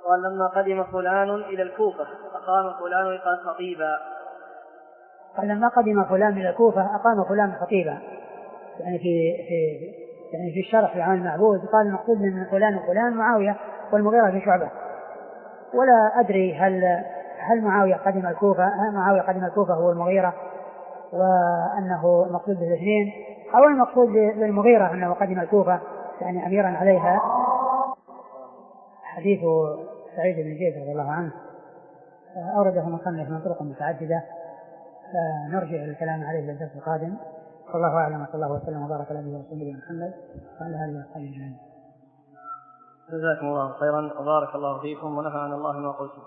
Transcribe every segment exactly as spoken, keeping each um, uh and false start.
قال لما قدم فلان إلى الكوفة أقام فلان خطيبا. قال لما قدم فلان إلى الكوفة أقام فلان خطيبا، يعني في في يعني في الشرح عن المعبود قال المقصود من فلان وفلان معاوية والمغيرة في شعبة. ولا أدري هل هل معاوية قدم الكوفة هل معاوية قدم الكوفة هو المغيرة وأنه المقصود بالاثنين، أو المقصود بالمغيرة أنه قدم الكوفة يعني أميرا عليها. حديث سعيد بن زيد رضي الله عنه أورده مصنف من طرق متعددة، فنرجع الكلام عليه في الدرس القادم. والله أعلم، صلى الله وسلم وبارك على نبينا محمد وعلى آله وصحبه أجمعين. جزاكم الله خيرا وبارك الله فيكم ونفعنا الله ما قلتم.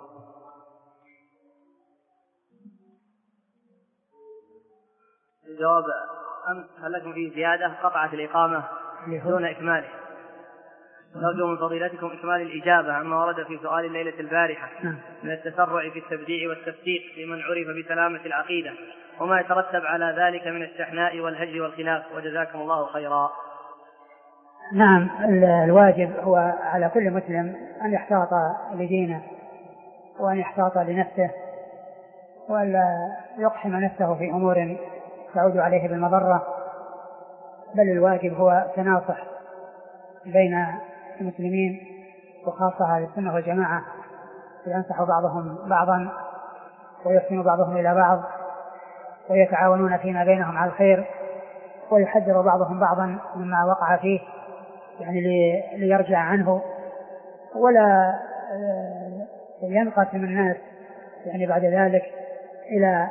الجواب: أمس هل لكم فيه زيادة؟ قطعت الإقامة دون إكماله. نرجو من فضيلتكم إكمال الإجابة عما ورد في سؤال الليلة البارحة من التسرع في التبديع والتفسيق لمن عرف بسلامة العقيدة وما يترتب على ذلك من الشحناء والهجر والخلاف، وجزاكم الله خيرا. نعم، الواجب هو على كل مسلم أن يحتاط لدينه وأن يحتاط لنفسه وألا يقحم نفسه في أمور تعود عليه بالمضرة، بل الواجب هو تناصح بين المسلمين وخاصة أهل السنة والجماعة، ينصح بعضهم بعضا ويحسن بعضهم إلى بعض ويتعاونون فيما بينهم على الخير، ويحذر بعضهم بعضا مما وقع فيه يعني ليرجع عنه، ولا ينقسم الناس يعني بعد ذلك إلى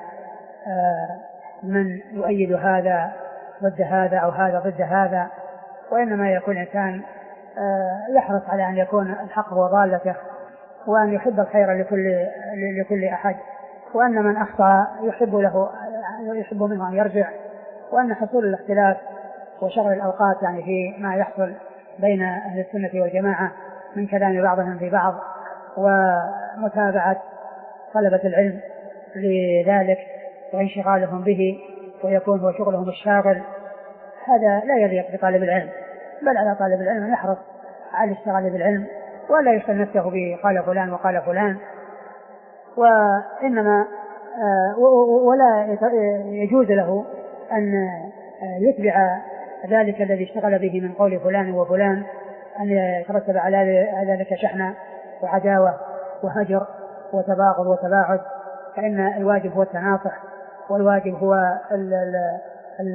من يؤيد هذا ضد هذا أو هذا ضد هذا، وإنما يكون الإنسان يحرص على أن يكون الحق هو ضالته، وأن يحب الخير لكل لكل أحد، وأن من أخطأ يحب له يحب منه أن يرجع، وأن حصول الاختلاف وشغل الأوقات يعني في ما يحصل بين أهل السنة والجماعة من كلام بعضهم في بعض ومتابعة طلبة العلم لذلك وانشغالهم به ويكون هو شغلهم الشاغل، هذا لا يليق بطالب العلم، بل على طالب العلم أن يحرص على الاشتغال بالعلم ولا يشغل نفسه بقال فلان وقال فلان، وإنما ولا يجوز له أن يتبع ذلك الذي اشتغل به من قول فلان وفلان أن يترتب على ذلك شحنة وعداوة وهجر وتباغض وتباعد، فإن الواجب هو التناصح، والواجب هو ال ال ال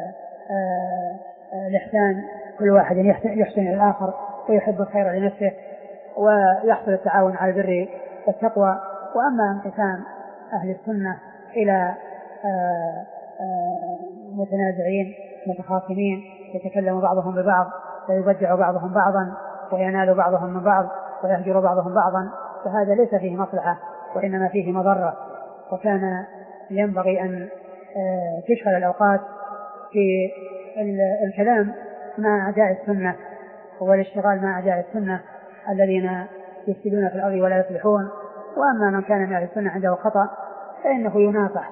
الإحسان، كل واحد يحسن إلى الآخر ويحب الخير لنفسه ويحصل التعاون على البر والتقوى. وأما انقسام أهل السنة إلى متنازعين متخاصمين يتكلم بعضهم ببعض ويبدع بعضهم بعضا وينال بعضهم من بعض ويهجر بعضهم بعضا، فهذا ليس فيه مصلحة وإنما فيه مضرة، وكان ينبغي أن تشغل الأوقات في الكلام مع أعداء السنة والاشتغال مع أعداء السنة الذين يفسدون في الأرض ولا يصلحون. وأما من كان من أهل السنة عنده خطأ فإنه يناصح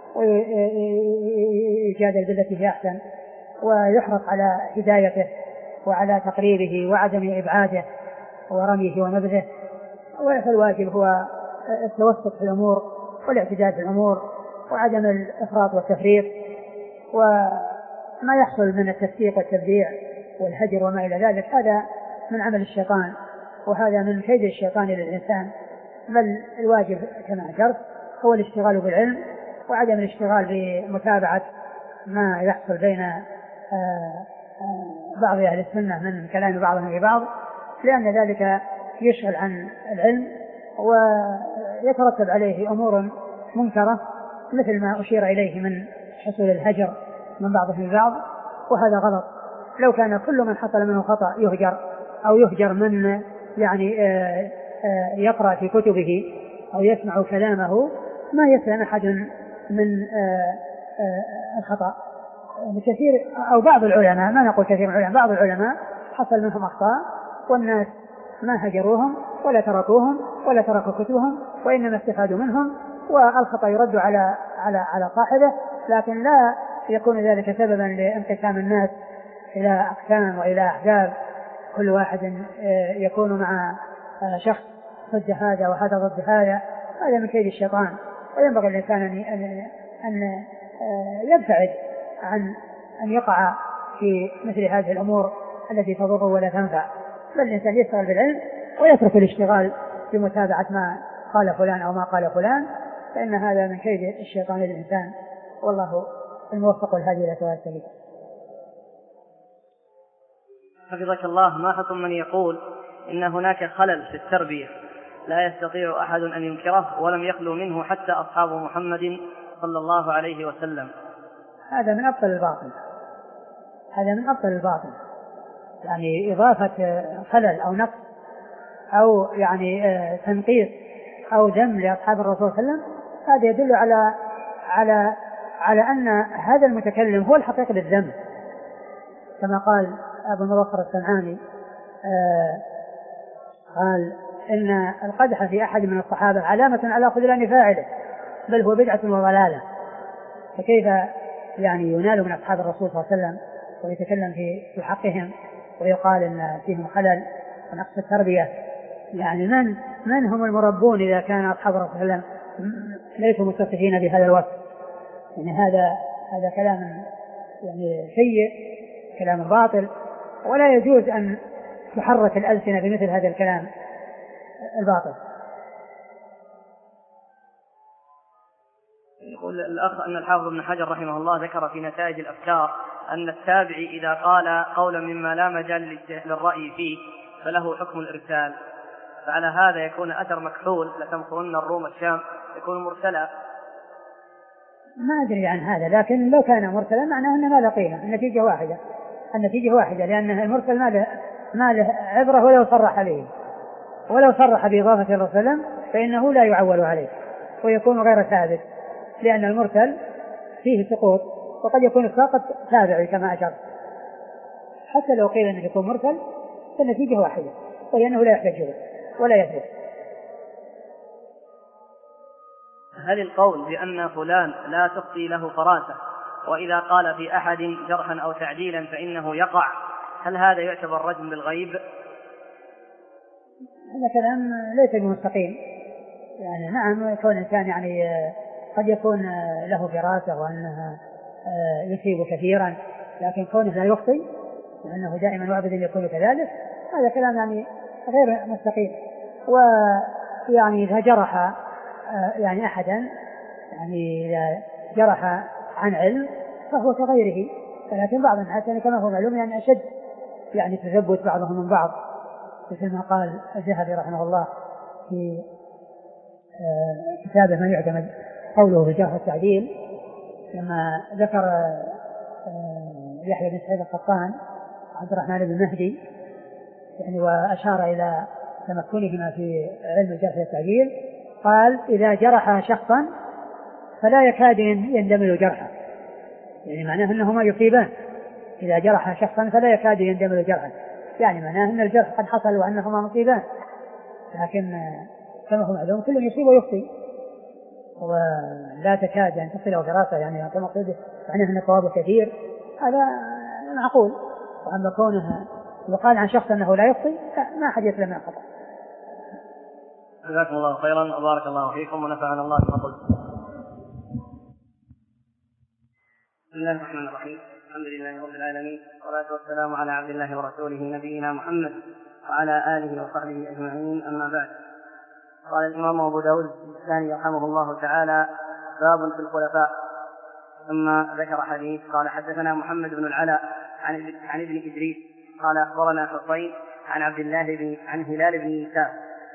ويجادل بالتي هي أحسن ويحرص على هدايته وعلى تقريبه وعدم إبعاده ورميه ونبذه. والواجب هو التوسط في الأمور والاعتدال في الأمور وعدم الإفراط والتفريط، وما يحصل من التفسيق والتبديع والهجر وما إلى ذلك هذا من عمل الشيطان وهذا من كيد الشيطان للإنسان، بل الواجب كما ذكرت هو الاشتغال بالعلم وعدم الاشتغال بمتابعة ما يحصل بين بعض أهل السنة من كلام بعضهم في بعض، لأن ذلك يشغل عن العلم ويترتب عليه أمور منكرة مثل ما أشير إليه من حصول الهجر من بعضهم البعض، وهذا غلط. لو كان كل من حصل منه خطأ يهجر أو يهجر من يعني يقرأ في كتبه أو يسمع كلامه ما يسلم أحد من الخطأ. كثير أو بعض العلماء، ما نقول كثير من العلماء، بعض العلماء حصل منهم أخطاء والناس ما هجروهم ولا تركوهم ولا تركوا كتبهم وإنما استفادوا منهم، والخطأ يرد على على على صاحبه، لكن لا يكون ذلك سببا لانقسام الناس إلى أقسام وإلى أحزاب كل واحد يكون مع شخص ضد هذا وهذا ضد هذا، هذا من كيد الشيطان. وينبغي الإنسان أن أن يبتعد عن أن يقع في مثل هذه الأمور التي تضر ولا تنفع، بل الإنسان يشتغل بالعلم ويترك الاشتغال بمتابعة ما قال فلان أو ما قال فلان، فإن هذا من كيد الشيطان للإنسان، والله الموفق الهادي إلى سواء السبيل. حفظك الله، ما حكم من يقول إن هناك خلل في التربية لا يستطيع أحد أن ينكره ولم يخلو منه حتى أصحاب محمد صلى الله عليه وسلم؟ هذا من أبطل الباطل، هذا من أبطل الباطل، يعني إضافة خلل أو نقص أو يعني تنقيص أو ذم لأصحاب الرسول صلى الله عليه وسلم، هذا يدل على على على أن هذا المتكلم هو الحقيقي للذم، كما قال أبو المظفر الصنعاني آه قال إن القدح في أحد من الصحابة علامة على خذلان فاعله، بل هو بدعة وضلالة. فكيف يعني ينال من أصحاب الرسول صلى الله عليه وسلم ويتكلم في حقهم ويقال إن فيهم خلل ونقص التربية؟ يعني من من هم المربون إذا كان أصحاب الرسول صلى الله عليه وسلم ليسوا متصفين بهذا الوصف؟ يعني هذا هذا كلام يعني سيء، كلام باطل، ولا يجوز أن تحرك الألسنة بمثل هذا الكلام الباطل. يقول الأخ أن الحافظ ابن حجر رحمه الله ذكر في نتائج الأفكار أن التابعي إذا قال قولا مما لا مجال للرأي فيه فله حكم الإرسال، فعلى هذا يكون أثر مكحول لتمكرن الروم الشام يكون مرسلا. ما أدري عن هذا، لكن لو كان مرسلا معناه أنه ما له قيمة، النتيجة واحدة، النتيجة واحدة، لأن المرسل ما له ما له عبرة ولو صرح عليه، ولو صرح بإضافة الرسول صلى الله عليه وسلم فإنه لا يعول عليه ويكون غير ثابت، لأن المرسل فيه سقوط وقد يكون الساقط تابعي كما أشرت. حتى لو قيل أنه يكون مرسل فالنتيجة واحدة، وهي أنه لا يحتاج ولا يثبت. هل القول بأن فلان لا تخطي له فراسة وإذا قال في أحد جرحا أو تعديلا فإنه يقع، هل هذا يعتبر رجم بالغيب؟ هذا كلام ليس بمستقيم. يعني نعم يكون الإنسان يعني قد يكون له فراسة وأنه يصيب كثيرا، لكن كونه لا يخطي وأنه دائما وأبدا يكون كذلك، هذا كلام يعني غير مستقيم. ويعني إذا جرح يعني أحدا يعني إذا جرح عن علم فهو كغيره، ولكن بعض الناس يعني كما هو معلوم يعني أشد يعني تثبت بعضهم من بعض، مثل ما قال الذهبي رحمه الله في كتابه ما يعتمد قوله في جرح التعديل، لما ذكر يحيى بن سعيد القطان عبد الرحمن بن مهدي يعني وأشار إلى تمكنهما في علم الجرح والتعديل، قال إذا جرح شخصا فلا يكاد يندمل جرحه، يعني معناه أنهما يصيبان، إذا جرح شخصا فلا يكاد يندمل جرحه، يعني معناه أن الجرح قد حصل وأنهما مصيبان، لكن كما هو معلوم كل يصيب ويخطي ولا تكاد أن تصله فراسة، يعني كما قلت معناه أن الصواب كثير، هذا معقول. وأما كونها وقال عن شخص أنه لا يخطي ما أحد يسلم من الخطأ. جزاكم الله خيرا وبارك الله فيكم ونفعنا الله بما قلت. بسم الله الرحمن الرحيم، الحمد لله رب العالمين، والصلاة والسلام على عبد الله ورسوله نبينا محمد وعلى آله وصحبه أجمعين، أما بعد. قال الإمام أبو داود الثاني رحمه الله تعالى: باب في الخلفاء. ثم ذكر حديث قال: حدثنا محمد بن العلاء عن عن ابن إدريس قال: أخبرنا حصين عن عبد الله بن عن هلال بن يساف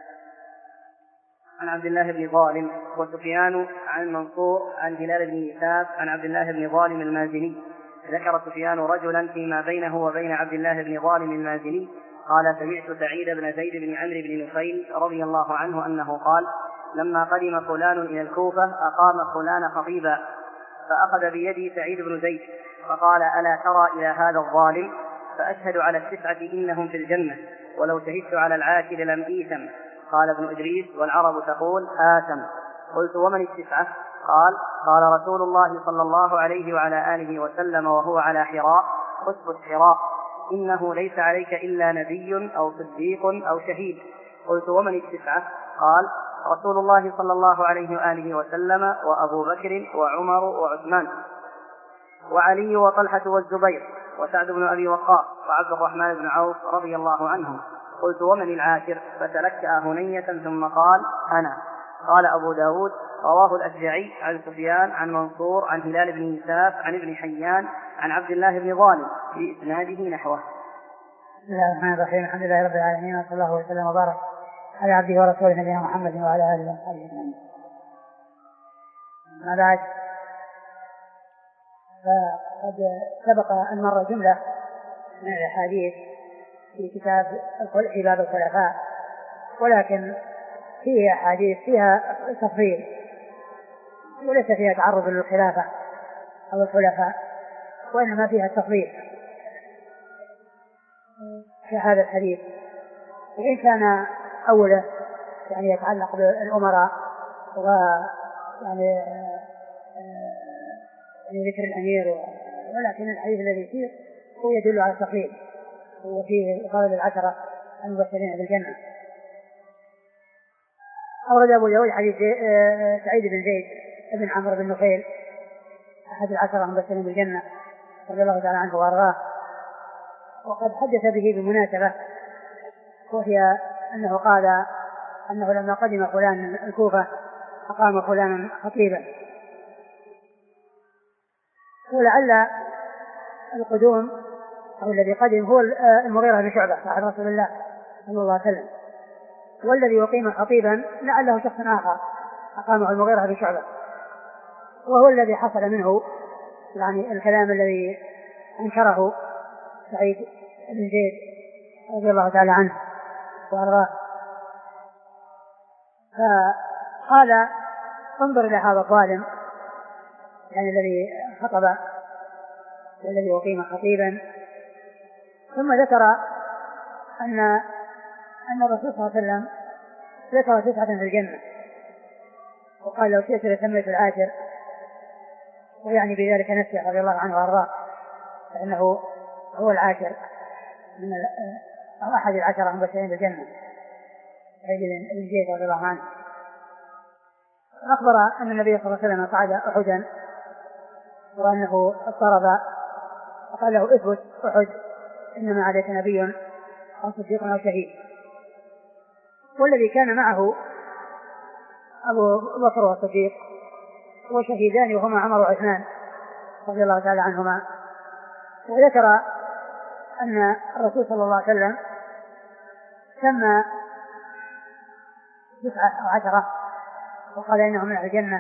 عن عبد الله بن ظالم، وسفيان عن منصور عن هلال بن يساف عن عبد الله بن ظالم المازني. ذكر سفيان رجلا فيما بينه وبين عبد الله بن ظالم المازني قال: سمعت سعيد بن زيد بن عمرو بن نفيل رضي الله عنه أنه قال: لما قدم فلان إلى الكوفة أقام فلان خطيبا، فأخذ بيدي سعيد بن زيد فقال: ألا ترى إلى هذا الظالم؟ فأشهد على التسعة إنهم في الجنة، ولو شهدت على العاشر لم إيثم. قال ابن إدريس: والعرب تقول آثم. قلت: ومن التسعة؟ قال: قال رسول الله صلى الله عليه وعلى آله وسلم وهو على حراء: اثبت حراء، إنه ليس عليك إلا نبي أو صديق أو شهيد. قلت: ومن التسعة؟ قال: رسول الله صلى الله عليه وآله وسلم وأبو بكر وعمر وعثمان وعلي وطلحة والزبير وسعد بن أبي وقاص وعبد الرحمن بن عوف رضي الله عنهم. قلت: ومن العاشر؟ فتلكأ هنية ثم قال: أنا. قال أبو داود: رواه الأشجعي عن سفيان عن منصور عن هلال بن يساف عن ابن حيان عن عبد الله بن ظالم في إسناده نحوه. بسم الله الرحمن الرحيم. الحمد لله رب العالمين، وصلى الله وسلم وبارك على عبده ورسوله نبينا محمد وعلى آله وصحبه أجمعين. ما بعد، فقد سبق أن مر جملة من الأحاديث في كتاب في باب الخلفاء، ولكن فيه أحاديث فيها تفضيل وليس فيها تعرض للخلافة أو الخلفاء، وإنما فيها التفضيل في هذا الحديث. وإن كان أوله يعني يتعلق بالأمراء ويعني يعني ذكر الأمير، ولكن الحديث الذي فيه هو يدل على التفضيل، وفيه قول العشرة المبشرين بالجنة. أورد أبو داود حديث سعيد بن زيد بن عمرو بن نفيل أحد العشرة المبشرين بالجنة رضي الله تعالى عنه وأرضاه، وقد حدث به بمناسبة، وهي أنه قال أنه لما قدم فلان الكوفة أقام فلانا خطيبا، ولعل القدوم أو الذي قدم هو المغيرة بن شعبة صاحب رسول الله صلى الله عليه وسلم، والذي يقيم خطيبا لعله شخص آخر أقامه المغيرة بن شعبة، وهو الذي حصل منه يعني الكلام الذي أنكره سعيد بن زيد رضي الله تعالى عنه وأرضاه. فقال: انظر إلى هذا الظالم، يعني الذي خطب والذي يقيم خطيبا. ثم ذكر أن أن الرسول صلى الله عليه وسلم ذكر تسعة في الجنة، وقال: لو شئت لسميت العاشر، ويعني بذلك نفسه رضي الله عنه وأرضاه، فإنه هو العاشر من أو أحد العشرة المبشرين بالجنة سعيد بن زيد رضي الله عنه. أخبر أن النبي صلى الله عليه وسلم صعد أحدا، وأنه اضطرب، فقال له: اثبت أحد، إنما عليك نبي أو صديق أو شهيد. والذي كان معه أبو بكر والصديق وشهيدان وهما عمر وعثمان رضي الله تعالى عنهما. وذكر أن الرسول صلى الله عليه وسلم سمى تسعة أو عشرة وقال إنهم من أهل الجنة،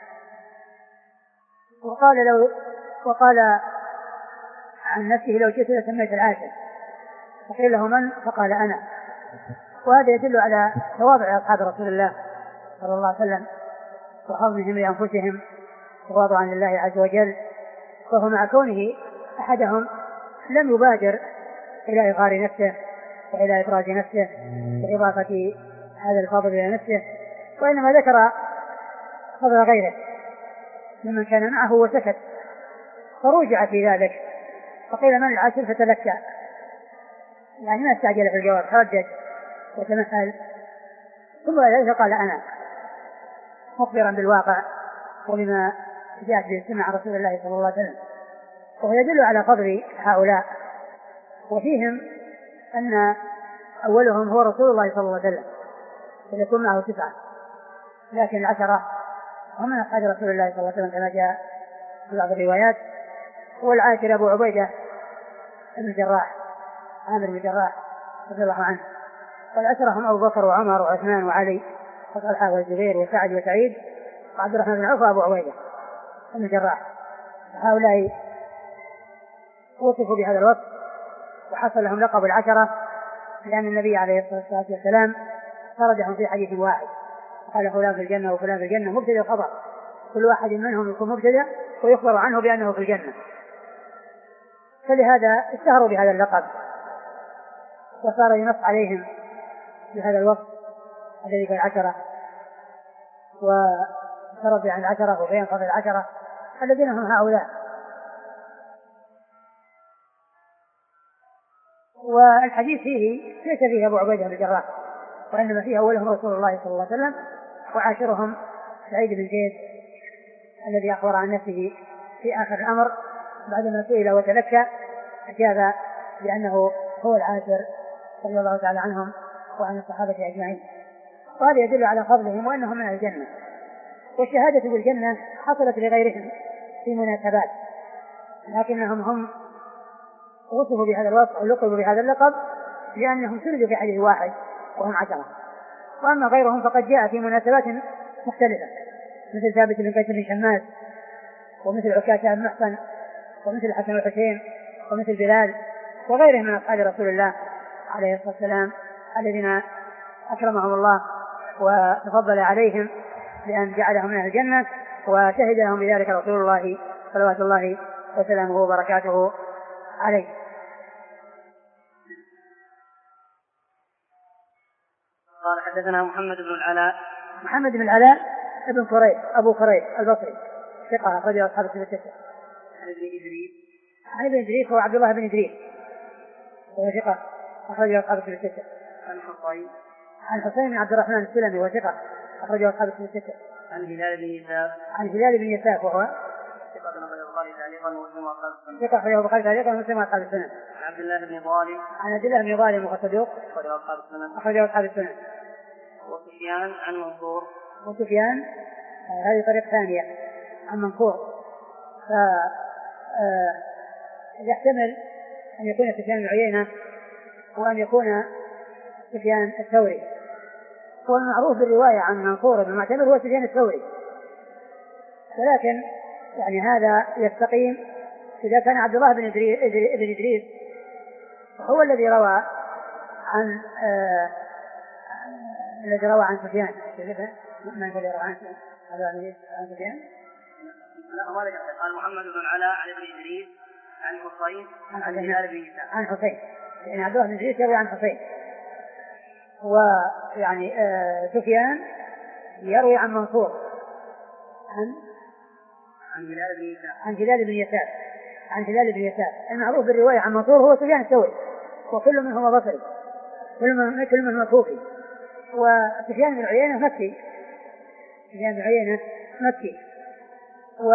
وقال لو وقال عن نفسه: لو شئت لسميت العاشر. فقيل له: من؟ فقال: أنا. وهذا يدل على تواضع أصحاب رسول الله صلى الله عليه وسلم وحظهم لأنفسهم تواضعا لله عز وجل، وهو مع كونه أحدهم لم يبادر إلى إظهار نفسه وإلى إبراز نفسه وإضافة هذا الفضل إلى نفسه، وإنما ذكر فضل غيره ممن كان معه وسكت، فرجع في ذلك فقيل: من العاشر؟ فتلكأ، يعني ما استعجل في الجواب، تردد وتمثل، ثم ذلك قال: أنا، مخبرا بالواقع وبما جاءت به السنة عن رسول الله صلى الله عليه وسلم. وهو يدل على فضل هؤلاء، وفيهم أن أولهم هو رسول الله صلى الله عليه وسلم، فيكون معه تسعة، لكن العشرة هم من أصحاب رسول الله صلى الله عليه وسلم كما جاء في بعض الروايات. والعاشر أبو عبيدة بن الجراح عامر بن الجراح رضي الله عنه. والعشرة هم أبو بكر وعمر وعثمان وعلي وطلحة والزبير وسعد وسعيد وعبد الرحمن بن عوف وأبو عبيدة بن الجراح. هؤلاء وصفوا بهذا الوصف وحصل لهم لقب العشرة، لأن النبي عليه الصلاة والسلام فرجهم في حديث واحد، قال: فلان في الجنة وفلان في الجنة، مبتدأ خبر، كل واحد منهم يكون مبتدأ ويخبر عنه بأنه في الجنة، فلهذا اشتهروا بهذا اللقب، وصار ينص عليهم بهذا الوصف الذي في العشرة، وترضي عن العشرة وبين فضل العشرة الذين هم هؤلاء. والحديث فيه ليس فيه أبو عبيدة بن الجراح وإنما فيه أولهم رسول الله صلى الله عليه وسلم، وعاشرهم سعيد بن زيد الذي أخبر عن نفسه في آخر الأمر بعدما سئل وتذكى أجاب بأنه هو العاشر رضي الله تعالى عنهم وعن الصحابة أجمعين. وهذا يدل على فضلهم وأنهم من الجنة. والشهادة بالجنة حصلت لغيرهم في مناسبات، لكنهم هم وصفوا بهذا الوصف أو لقبوا بهذا اللقب لأنهم سردوا في حديث واحد وهم عشرة. وأما غيرهم فقد جاء في مناسبات مختلفة، مثل ثابت بن قيس بن شماس، ومثل عكاشة بن محصن، ومثل الحسن والحسين، ومثل بلال، وغيرهم من أصحاب رسول الله عليه الصلاة والسلام الذين أكرمهم الله وتفضل عليهم بأن جعلهم من الجنة، وشهدهم بذلك رسول الله صلوات الله وسلامه وبركاته عليه. قال حدثنا محمد بن العلاء. محمد بن العلاء ابن قريب أبو قريب البصري ثقة أخرج أصحاب الكتب الستة. عن ابن إدريس. عن ابن إدريس هو عبد الله بن إدريس وهو ثقة أخرج أصحاب الكتب الستة. عن حصين. عن حسين بن عبد الرحمن السلمي وهو ثقة أخرج أصحاب الكتب الستة. عن هلال بن يساف. عن هلال بن يساف وهو ثقة أخرجه البخاري تعليقا ومسلم وأصحاب السنن. ثقة أخرجه البخاري تعليقا ومسلم وأصحاب السنن. عن عبد الله بن ظالم. عن عبد الله بن ظالم وهو صدوق أخرجه أصحاب السنن. أخرجه أصحاب السنن. وسفيان عن منصور. وسفيان هذه طريقة ثانية عن منصور. فيحتمل أن يكون سفيان بن عيينة وأن يكون سفيان الثوري. والمعروف بالرواية عن منصور بن معتمر هو سفيان الثوري، ولكن يعني هذا يستقيم إذا كان عبد الله بن إدريس هو الذي روى عن آه الذي روى عن سفيان. من الذي روى عن سفيان؟ لا هو قال محمد بن العلاء عن ابن إدريس عن حسين عن هلال بن يساف. عن حسين، يعني عبد الله بن إدريس يروي عن حسين، ويعني آه سفيان يروي عن منصور عن عن هلال بن يساف. عن هلال بن يساف عن هلال بن يساف. المعروف بالرواية عن منصور هو سفيان الثوري، وكل منهما بصري، كل كل منهما كوفي. وسفيان بن عيينة مكي، سفيان بن عيينة مكي. و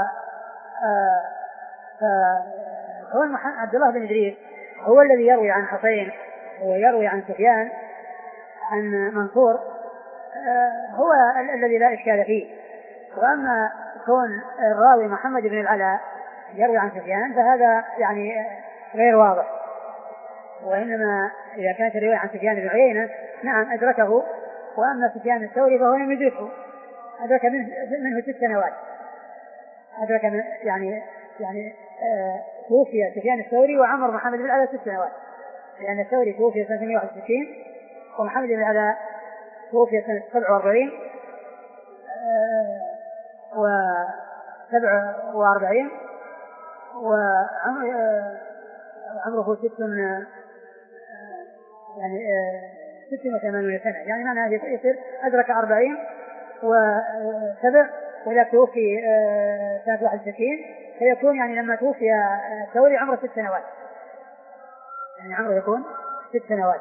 فكون عبد الله بن إدريس هو الذي يروي عن حسين ويروي عن سفيان عن منصور هو الذي لا إشكال فيه. وأما كون الراوي محمد بن العلاء يروي عن سفيان فهذا يعني غير واضح. وإنما إذا كانت الرواية عن سفيان بن عيينة نعم أدركه، وأما سفيان الثوري فهو لم يدركه، أدرك منه, منه ست سنوات، أدرك من يعني يعني آه توفي سفيان الثوري وعمر محمد بن العلاء ست سنوات، لأن الثوري توفي سنة مئة وواحد وستين ومحمد بن العلاء توفي سنة سبع وأربعين آه وسبع وأربعين وعمره ست يعني ست وثمانين سنة، يعني معنى يصير أدرك أربعين وسبع وإذا توفي سنة واحد وستين فيكون يعني لما توفي الثوري عمره ست سنوات، يعني عمره يكون ست سنوات.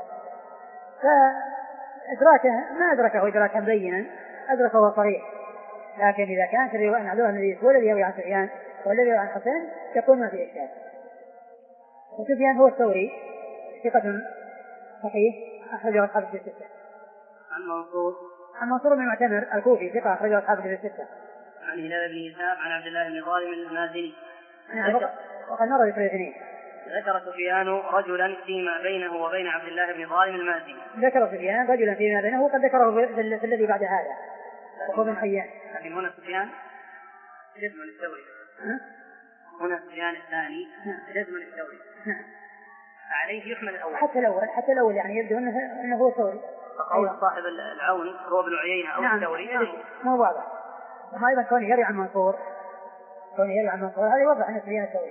فإدراكه ما أدركه إدراكا بينا، أدركه صريح. لكن إذا كانت الرواية عن عبد الله بن إدريس هو الذي يروي عن سفيان والذي يروي عن حسين يكون ما في إشكال. وسفيان هو الثوري ثقة صحيح أخرجه أصحاب الكتب الستة. عن منصور عن منصور بن معتمر الكوفي ثقة أخرجه أصحاب الكتب الستة. عن هلال بن يساف عن عبد الله بن ظالم المازني. وقد مر بثلاث سنين. ذكر سفيان رجلا فيما بينه وبين عبد الله بن ظالم المازني. ذكر سفيان رجلا فيما بينه وقد ذكره في الذي بعد هذا وهو بن حيان. لكن هنا سفيان جزم الثوري. هنا سفيان الثاني جزم الثوري. عليه يحمل الأول. حتى الأول حتى الأول يعني يبدو أنه أنه هو ثوري. فقول صاحب العون هو ابن عيينة أو نعم. الثوري. نعم. ما واضح. وما أيضا كونه يروي عن منصور كونه يروي عن منصور هذا يوضح أنه سفيان الثوري.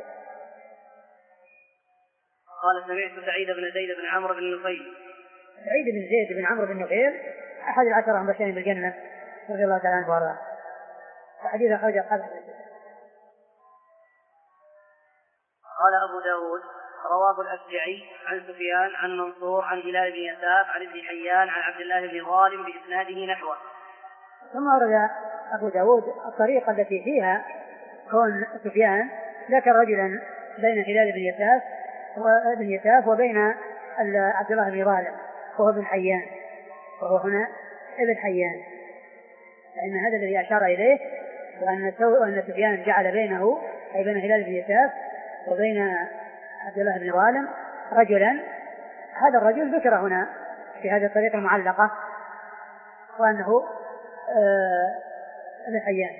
قال سمعت سعيد بن زيد بن عمرو بن نفيل. سعيد بن زيد بن عمرو بن نفيل أحد العشرة المبشرين بالجنة رضي الله تعالى عنه وارضاه. وحديث أخرجه أصحاب الكتب. قال أبو داود رواه الأشجعي عن سفيان عن منصور عن هلال بن يساف عن ابن حيان عن عبد الله بن ظالم بإسناده نحوه. ثم ورد أبو داود الطريقة التي فيها كون سفيان ذكر رجلا بين هلال بن يساف وابن يساف وبين عبد الله بن ظالم وهو ابن حيان، وهو هنا ابن حيان، لأن هذا الذي أشار إليه، وأن سفيان جعل بينه أي بين هلال بن يساف وبين عبد الله بن ظالم رجلا. هذا الرجل ذكر هنا في هذه الطريقة المعلقة وأنه ابن حيان.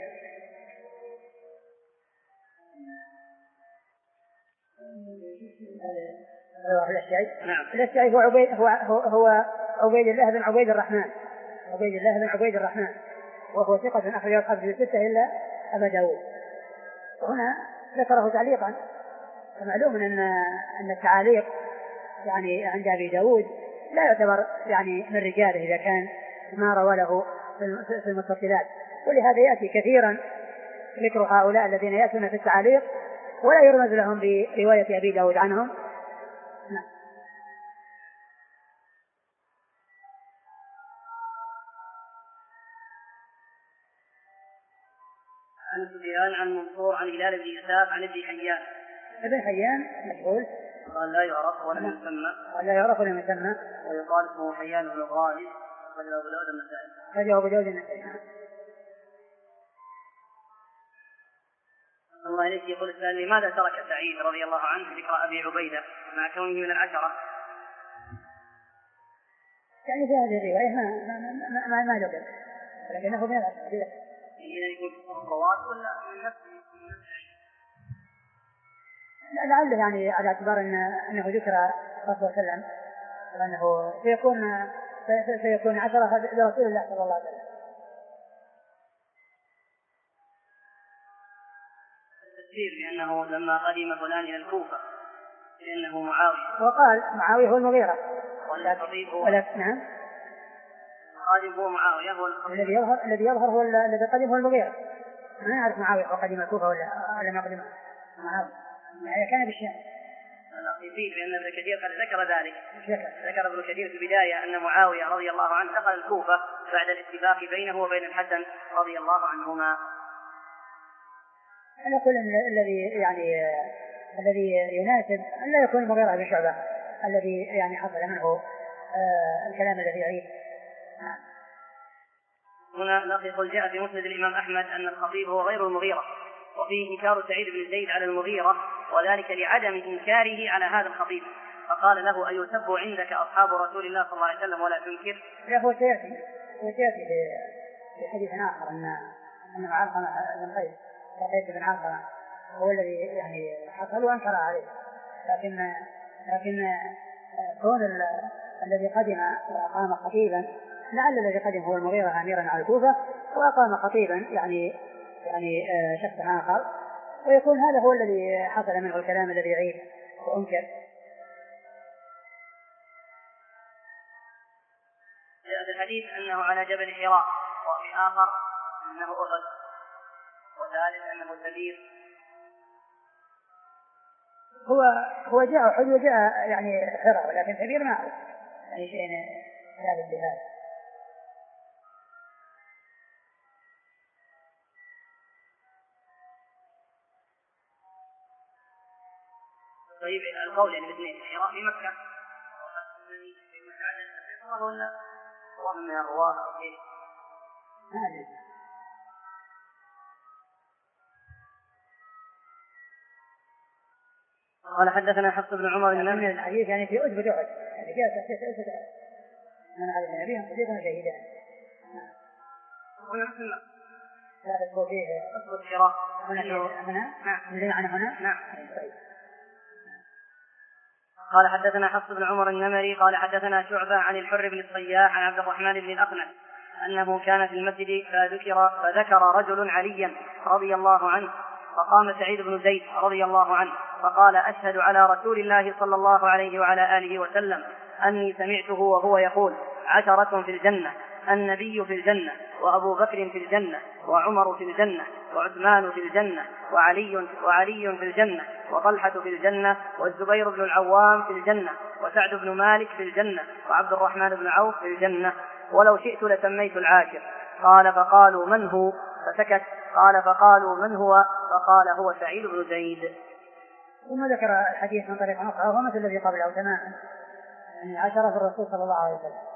نعم. الأشجعي هو عبيد هو هو عبيد الله بن عبيد الرحمن عبيد الله بن عبيد الرحمن وهو ثقة أخرج أصحاب الستة إلا أبا داود. هنا ذكره تعليقا، فمعلوم أن أن التعاليق يعني عند أبي داود لا يعتبر يعني من رجاله إذا كان ما روى له في المتصلات، ولهذا يأتي كثيرا ذكر هؤلاء الذين يأتون في التعاليق ولا يرمز لهم برواية أبي داود عنهم. نعم. عن سفيان عن منصور عن هلال بن يساف عن ابن حيان. ابن حيان مشغول قال لا يعرف ولا يسمى قال لا يعرف ولا يسمى ويقال اسمه حيان بن غالب رجل أبو داود النسائي. رجل أبو داود النسائي. الله إليك يقول السائل: لماذا ترك سعيد رضي الله عنه ذكر أبي عبيدة مع كونه من العشرة؟ يعني في هذه الرواية ما ما ما ما ذكر، لكنه من العشرة. إذا يكون صواب ولا من نفس لعله يعني على اعتبار أن أنه ذكر صلى الله عليه وسلم وأنه سيكون سيكون عشرة لرسول الله صلى الله عليه وسلم. التفسير بأنه لما قدم فلان إلى الكوفة لأنه معاوية، وقال معاوية هو المغيرة والخطيب هو نعم قادم هو معاوية هو الذي يظهر الذي يظهر هو الذي قدم هو المغيرة. ما نعرف معاوية وقدم الكوفة ولا ولا ما قدم معاوية، يعني كان بالشام. الأصيل بأن ابن كثير قد ذكر ذلك، ذكر ابن كثير في البداية أن معاوية رضي الله عنه دخل الكوفة بعد الاتفاق بينه وبين الحسن رضي الله عنهما. أنا أقول الذي يعني الذي يناسب أن لا يكون المغيرة بن شعبة الذي يعني حصل منه آه الكلام الذي يعيد. هنا يقول: جاء في مسند الإمام أحمد أن الخطيب هو غير المغيرة، وفيه إنكار سعيد بن زيد على المغيرة، وذلك لعدم إنكاره على هذا الخطيب، فقال له: أيسب عندك أصحاب رسول الله صلى الله عليه وسلم ولا تنكر؟ لا، هو سيأتي هو سيأتي في حديث آخر أن أن علقمة بن قيس قيس بن علقمة هو الذي يعني حصل وأنكر عليه، لكن لكن كون الذي قدم وأقام خطيبا، لعل الذي قدم هو المغيرة أميرا على الكوفة وأقام خطيبا يعني يعني شخص آخر، ويكون هذا هو الذي حصل منه الكلام الذي يعيب وأنكر. جاء في الحديث أنه على جبل حراء، وفي آخر أنه أحد، وثالث أنه سبيل. هو هو جاء أحد وجاء يعني حراء، ولكن سبيل ما أعرف يعني شيء ثابت بهذا. طيب القول يعني باثنين حراء في مكة في مكة ولا هو من الرواة أو كيف؟ قال: حدثنا حفص بن عمر من الحديث يعني في أثبت أحد، يعني جاء تحديث أثبت أحد من هذا النبي حديثنا شهيدان. هنا مثل لا تذكر فيه أثبت حراء هنا هنا نعم عن هنا نعم. قال: حدثنا حفص بن عمر النمري قال: حدثنا شعبة عن الحر بن الصياح عن عبد الرحمن بن الأخنس أنه كان في المسجد فذكر, فذكر رجل عليا رضي الله عنه، فقام سعيد بن زيد رضي الله عنه فقال: أشهد على رسول الله صلى الله عليه وعلى آله وسلم أني سمعته وهو يقول: عشرة في الجنة، النبي في الجنة، وأبو بكر في الجنة، وعمر في الجنة، وعثمان في الجنة، وعلي, وعلي في الجنة، وطلحة في الجنة، والزبير بن العوام في الجنة، وسعد بن مالك في الجنة، وعبد الرحمن بن عوف في الجنة، ولو شئت لسميت العاشر. قال فقالوا من هو؟ فسكت. قال فقالوا من هو؟ فقال هو سعيد بن زيد. ثم ذكر الحديث من طريق أخرى وهو مثل الذي قبله تماما، يعني عشرة الرسول صلى الله عليه وسلم.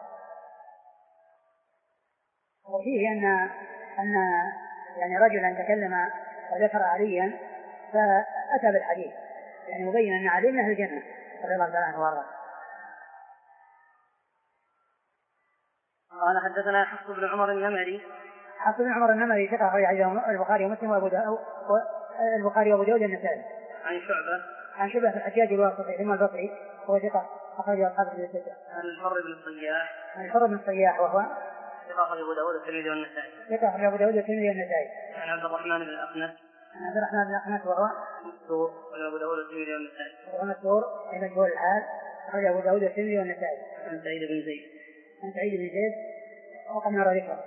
وفيه أن أن يعني رجلا تكلم وذكر عليا فأتى بالحديث، يعني مبين أن علي من أهل الجنة رضي الله تعالى عنه وارضاه. قال حدثنا حفص بن عمر النمري. حفص بن عمر النمري ثقة أخرج البخاري ومسلم وأبو داود البخاري وأبو داود النسائي. عن شعبة. عن شعبة في الحجاج الواسطي ثم البصري وهو ثقة أخرج أصحاب الستة. عن الحر بن الصياح. عن الحر بن الصياح وهو ثقة أخرج أبو داود والترمذي والنسائي. ثقة أخرج أبو داود والترمذي والنسائي. عن عبد الرحمن بن الأخنس. عن عبد الرحمن بن الأخنس وهو مستور أخرج أبو داود والترمذي والنسائي. وهو مستور أي مجهول الحال أخرج أبو داود والترمذي والنسائي. عن سعيد بن زيد. عن سعيد بن زيد وقد نرى ذكره.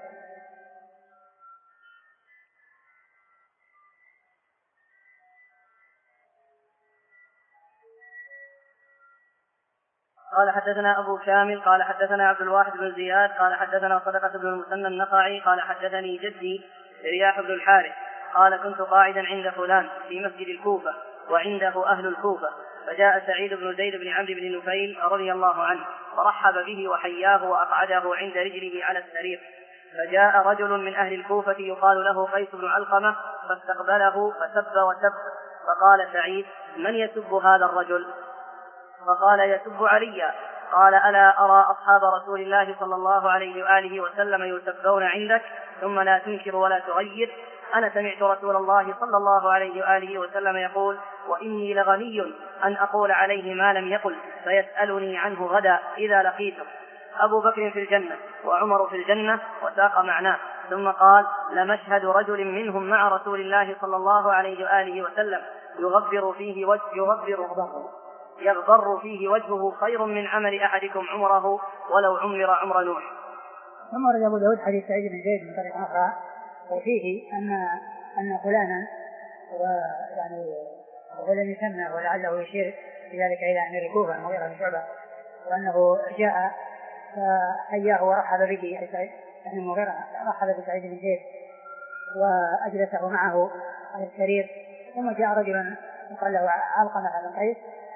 قال حدثنا أبو كامل قال حدثنا عبد الواحد بن زياد قال حدثنا صدقة بن المثنى النخعي قال حدثني جدي رياح بن الحارث قال كنت قاعدا عند فلان في مسجد الكوفة وعنده أهل الكوفة، فجاء سعيد بن زيد بن عمرو بن نفيل رضي الله عنه فرحب به وحياه وأقعده عند رجله على السرير، فجاء رجل من أهل الكوفة يقال له قيس بن علقمة فاستقبله فسب وسب، فقال سعيد من يسب هذا الرجل؟ فقال يسب عليا. قال ألا أرى أصحاب رسول الله صلى الله عليه وآله وسلم يسبون عندك ثم لا تنكر ولا تغير؟ أنا سمعت رسول الله صلى الله عليه وآله وسلم يقول وإني لغني أن أقول عليه ما لم يقل فيسألني عنه غدا إذا لقيته. أبو بكر في الجنة وعمر في الجنة وساق معناه، ثم قال لمشهد رجل منهم مع رسول الله صلى الله عليه وآله وسلم يغبر فيه وجه يغبر يغبر فيه وجهه خير من عمل أحدكم عمره ولو عمر عمر نوح. ثم ورد أبو داود حديث سعيد بن زيد من طريق أخرى وفيه أن أن فلانا ويعني هو لم يسمى ولعله يشير في ذلك إلى أمير الكوفة المغيرة بن شعبة، وأنه جاء فحياه ورحب به يعني المغيرة رحب بسعيد بن زيد وأجلسه معه على السرير، ثم جاء رجل قال له علقمة بن قيس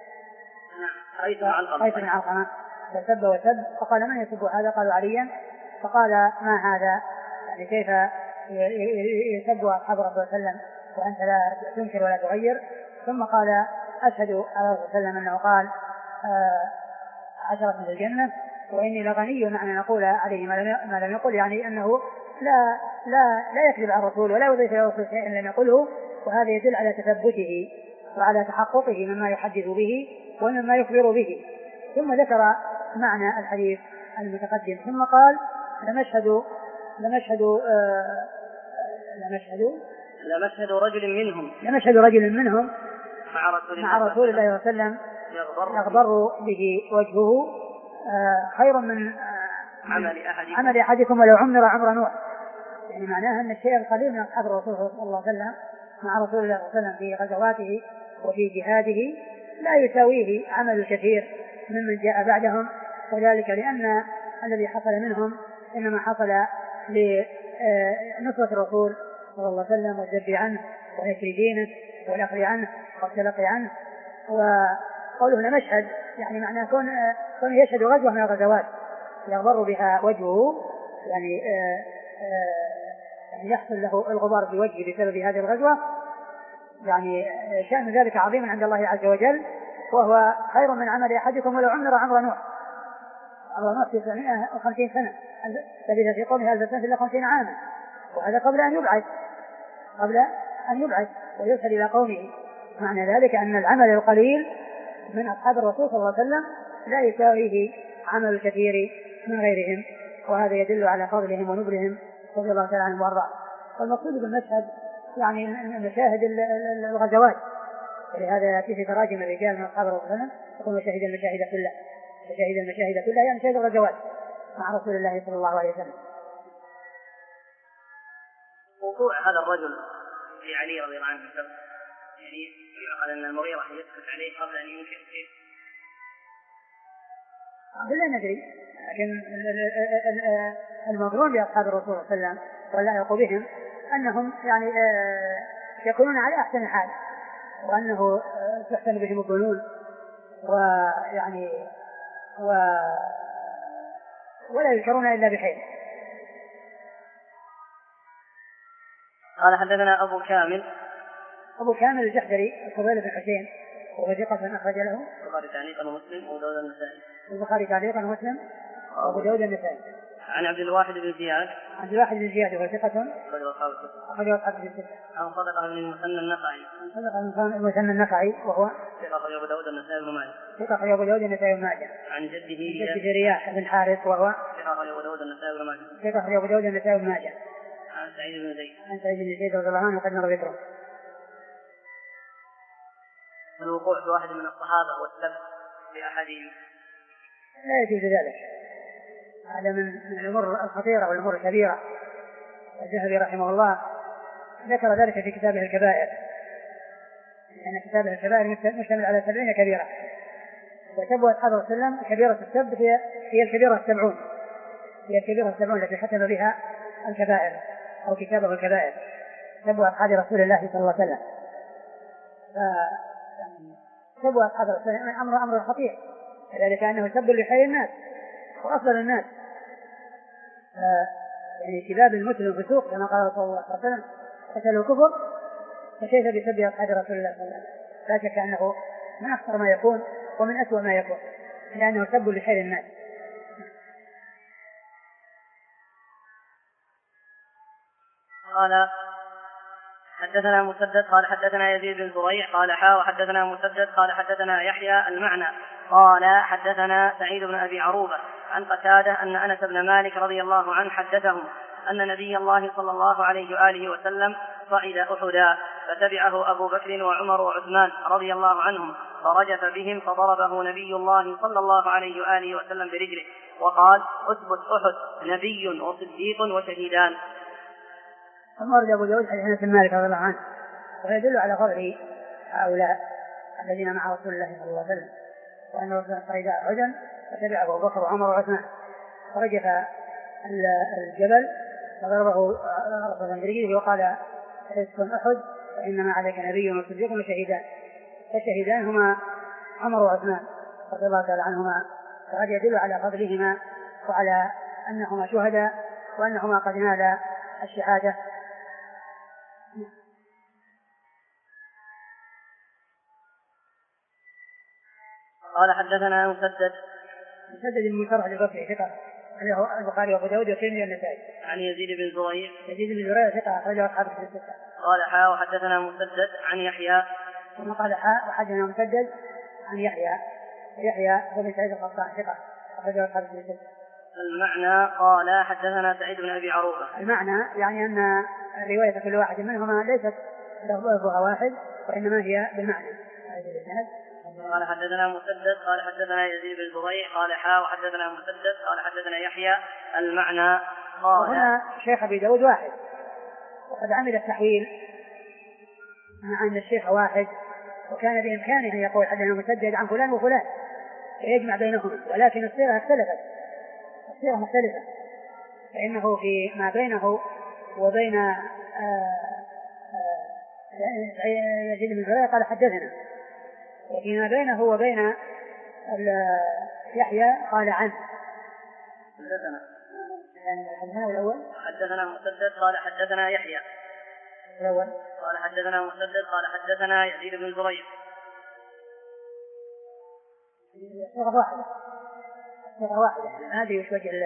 قيس بن علقمة فسب وسب، فقال من يسب هذا؟ قالوا عليا. فقال ما هذا؟ يعني كيف يسب أصحاب رسول الله صلى الله عليه وسلم وأنت لا تنكر ولا تغير؟ ثم قال أشهد على رسول الله صلى الله عليه وسلم أنه قال عشرة من الجنة وإني لغني أن نقول عليه ما لم يقل، يعني أنه لا لا لا يكذب على الرسول ولا يضيف إلى الرسول شيئا لم يقله، وهذا يدل على تثبته وعلى تحققه مما يحدث به ومما يخبر به. ثم ذكر معنى الحديث المتقدم ثم قال لمشهد لمشهد آه لمشهد لمشهد رجل منهم لمشهد رجل منهم مع رسول الله, مع رسول الله صلى الله عليه وسلم يغبر به وجهه آه خير من آه عمل أحدكم. عمل أحدكم ولو عمر عمر نوح، يعني معناها أن الشيء القليل من أصحاب الرسول صلى الله عليه وسلم مع رسول الله صلى الله عليه وسلم في غزواته وفي جهاده لا يساويه عمل الكثير ممن جاء بعدهم، وذلك لأن الذي حصل منهم إنما حصل لنصرة الرسول صلى الله عليه وسلم والذب عنه ونشر دينه والأخذ عنه والتلقي عنه. وقوله لمشهد يعني معناه كون كون يشهد غزوة من الغزوات يغبر بها وجهه، يعني آآ آآ يحصل له الغبار في وجهه بسبب هذه الغزوة، يعني شأن ذلك عظيم عند الله عز وجل، وهو خير من عمل أحدكم ولو عمر عمر نوح. عمر نوح في سنة وخمسين سنة لبث في قومه ألف سنة إلا خمسين عاما، وهذا قبل أن يبعث قبل أن يبعث ويرسل إلى قومه. معنى ذلك أن العمل القليل من أصحاب الرسول صلى الله عليه وسلم لا يساويه عمل الكثير من غيرهم، وهذا يدل على فضلهم ونبلهم رضي الله تعالى عنهم وارضاهم. والمقصود بالمشهد يعني مشاهد الغزوات، ولهذا يأتي في تراجم الرجال من أصحاب الرسول صلى الله عليه وسلم يقول مشاهد المشاهد كلها، مشاهد المشاهد كلها يعني مشاهد الغزوات مع رسول الله صلى الله عليه وسلم. وقوع هذا الرجل في علي رضي الله عنه يعني يعقل أن المغيرة يسكت عليه قبل أن ينكر فيه. لا ندري، لكن المظلوم بأصحاب الرسول صلى الله عليه وسلم واللائق بهم أنهم يعني يكونون على أحسن حال، وأنه تحسن بهم الظنون، ويعني و ولا يذكرون إلا بخير. قال حدثنا أبو كامل أبو كامل الجحدري الفضيل بن حسين وهو ثقة أخرج له البخاري تعليقا ومسلم وأبو داود النسائي. البخاري تعليقا ومسلم وأبو داود النسائي. عن عبد الواحد بن زياد عبد الواحد بن زياد وهو ثقة أخرج أصحاب الستة. عن صدقة بن المثنى النخعي عن صدقة بن المثنى النخعي وهو ثقة أخرج أبو داود النسائي بن ماجه. ثقة أخرج أبو داود النسائي بن ماجه. عن جده جده رياح بن حارث وهو ثقة أخرج أبو داود النسائي بن ماجه. ثقة أخرج أبو داود النسائي بن ماجه. عن سعيد بن زيد عن سعيد بن زيد رضي الله عنه وقد مر ذكره. الوقوع في واحد من الصحابة والسب لأحدهم لا يجوز ذلك، هذا من الأمور الخطيرة والأمور الكبيرة. الذهبي رحمه الله ذكر ذلك في كتابه الكبائر، لأن يعني كتابه الكبائر مشتمل على سبعين كبيرة، وسب أصحاب رسول الله كبيرة السب هي هي الكبيرة السبعون، هي الكبيرة السبعون التي ختم بها الكبائر أو كتابه الكبائر، سب أصحاب رسول الله صلى الله عليه وسلم. سب أصحاب رسول الله أمر أمر خطير، ذلك أنه سب لخير الناس وأفضل الناس. يعني سباب المسلم فسوق كما قال صلى الله عليه وسلم قتلوا كفر، فكيف بسب أصحاب رسول الله صلى الله عليه وسلم؟ لا شك أنه من أخطر ما يكون ومن أسوأ ما يكون، لأنه سب لخير الناس. قال حدثنا مسدد قال حدثنا يزيد بن زريع قال حا وحدثنا مسدد قال حدثنا يحيى المعنى قال حدثنا سعيد بن أبي عروبة عن قتادة أن أنس بن مالك رضي الله عنه حدثهم أن نبي الله صلى الله عليه وآله وسلم صعد أحدا فتبعه أبو بكر وعمر وعثمان رضي الله عنهم فرجف بهم فضربه نبي الله صلى الله عليه وآله وسلم برجله وقال اثبت أحد نبي وصديق وشهيدان. أمر أبو داود حديث أنس بن مالك رضي الله عنه ويدل على فضل هؤلاء الذين مع رسول الله صلى الله عليه وسلم، وأن رسول صعد أحدا فتبعه أبو بكر وعمر وعثمان فرجف الجبل فضربه رسول برجله وقال اسكن أحد فإنما عليك نبي وصديق وشهيدان. فالشهيدان هما عمر وعثمان رضي الله تعالى عنهما، وهذا يدل على فضلهما وعلى أنهما شهداء وأنهما قد نالا الشهادة. قال حدثنا مسدد مسدد بن مسرح البصري ثقة أخرجه البخاري وأبو داود والترمذي والنسائي. عن يزيد بن زريع يزيد بن زريع ثقة أخرجه أصحاب الكتب الستة. قال حا وحدثنا مسدد عن يحيى ثم قال حا وحدثنا مسدد عن يحيى يحيى بن سعيد القطان ثقة أخرجه أصحاب الكتب الستة. المعنى قال حدثنا سعيد بن أبي عروبة. المعنى يعني أن رواية كل واحد منهما ليست لفظها واحد وإنما هي بالمعنى. قال حدثنا مسدد قال حدثنا يزيد بن زريع قال حا وحدثنا مسدد قال حدثنا يحيى المعنى قال. وهنا شيخ أبي داود واحد وقد عمل التحويل مع أن الشيخ واحد، وكان بإمكانه أن يقول حدثنا مسدد عن فلان وفلان فيجمع بينهم، ولكن الصيغة اختلفت، الصيغة مختلفة، فإنه في ما بينه وبين يزيد بن زريع قال حدثنا، وفيما بينه وبين يحيى قال عنه حدثنا. حدثنا الأول حدثنا مسدد قال حدثنا يحيى الأول قال حدثنا مسدد قال حدثنا يزيد بن زريع. صيغة واحدة صيغة واحدة ما أدري وش وجه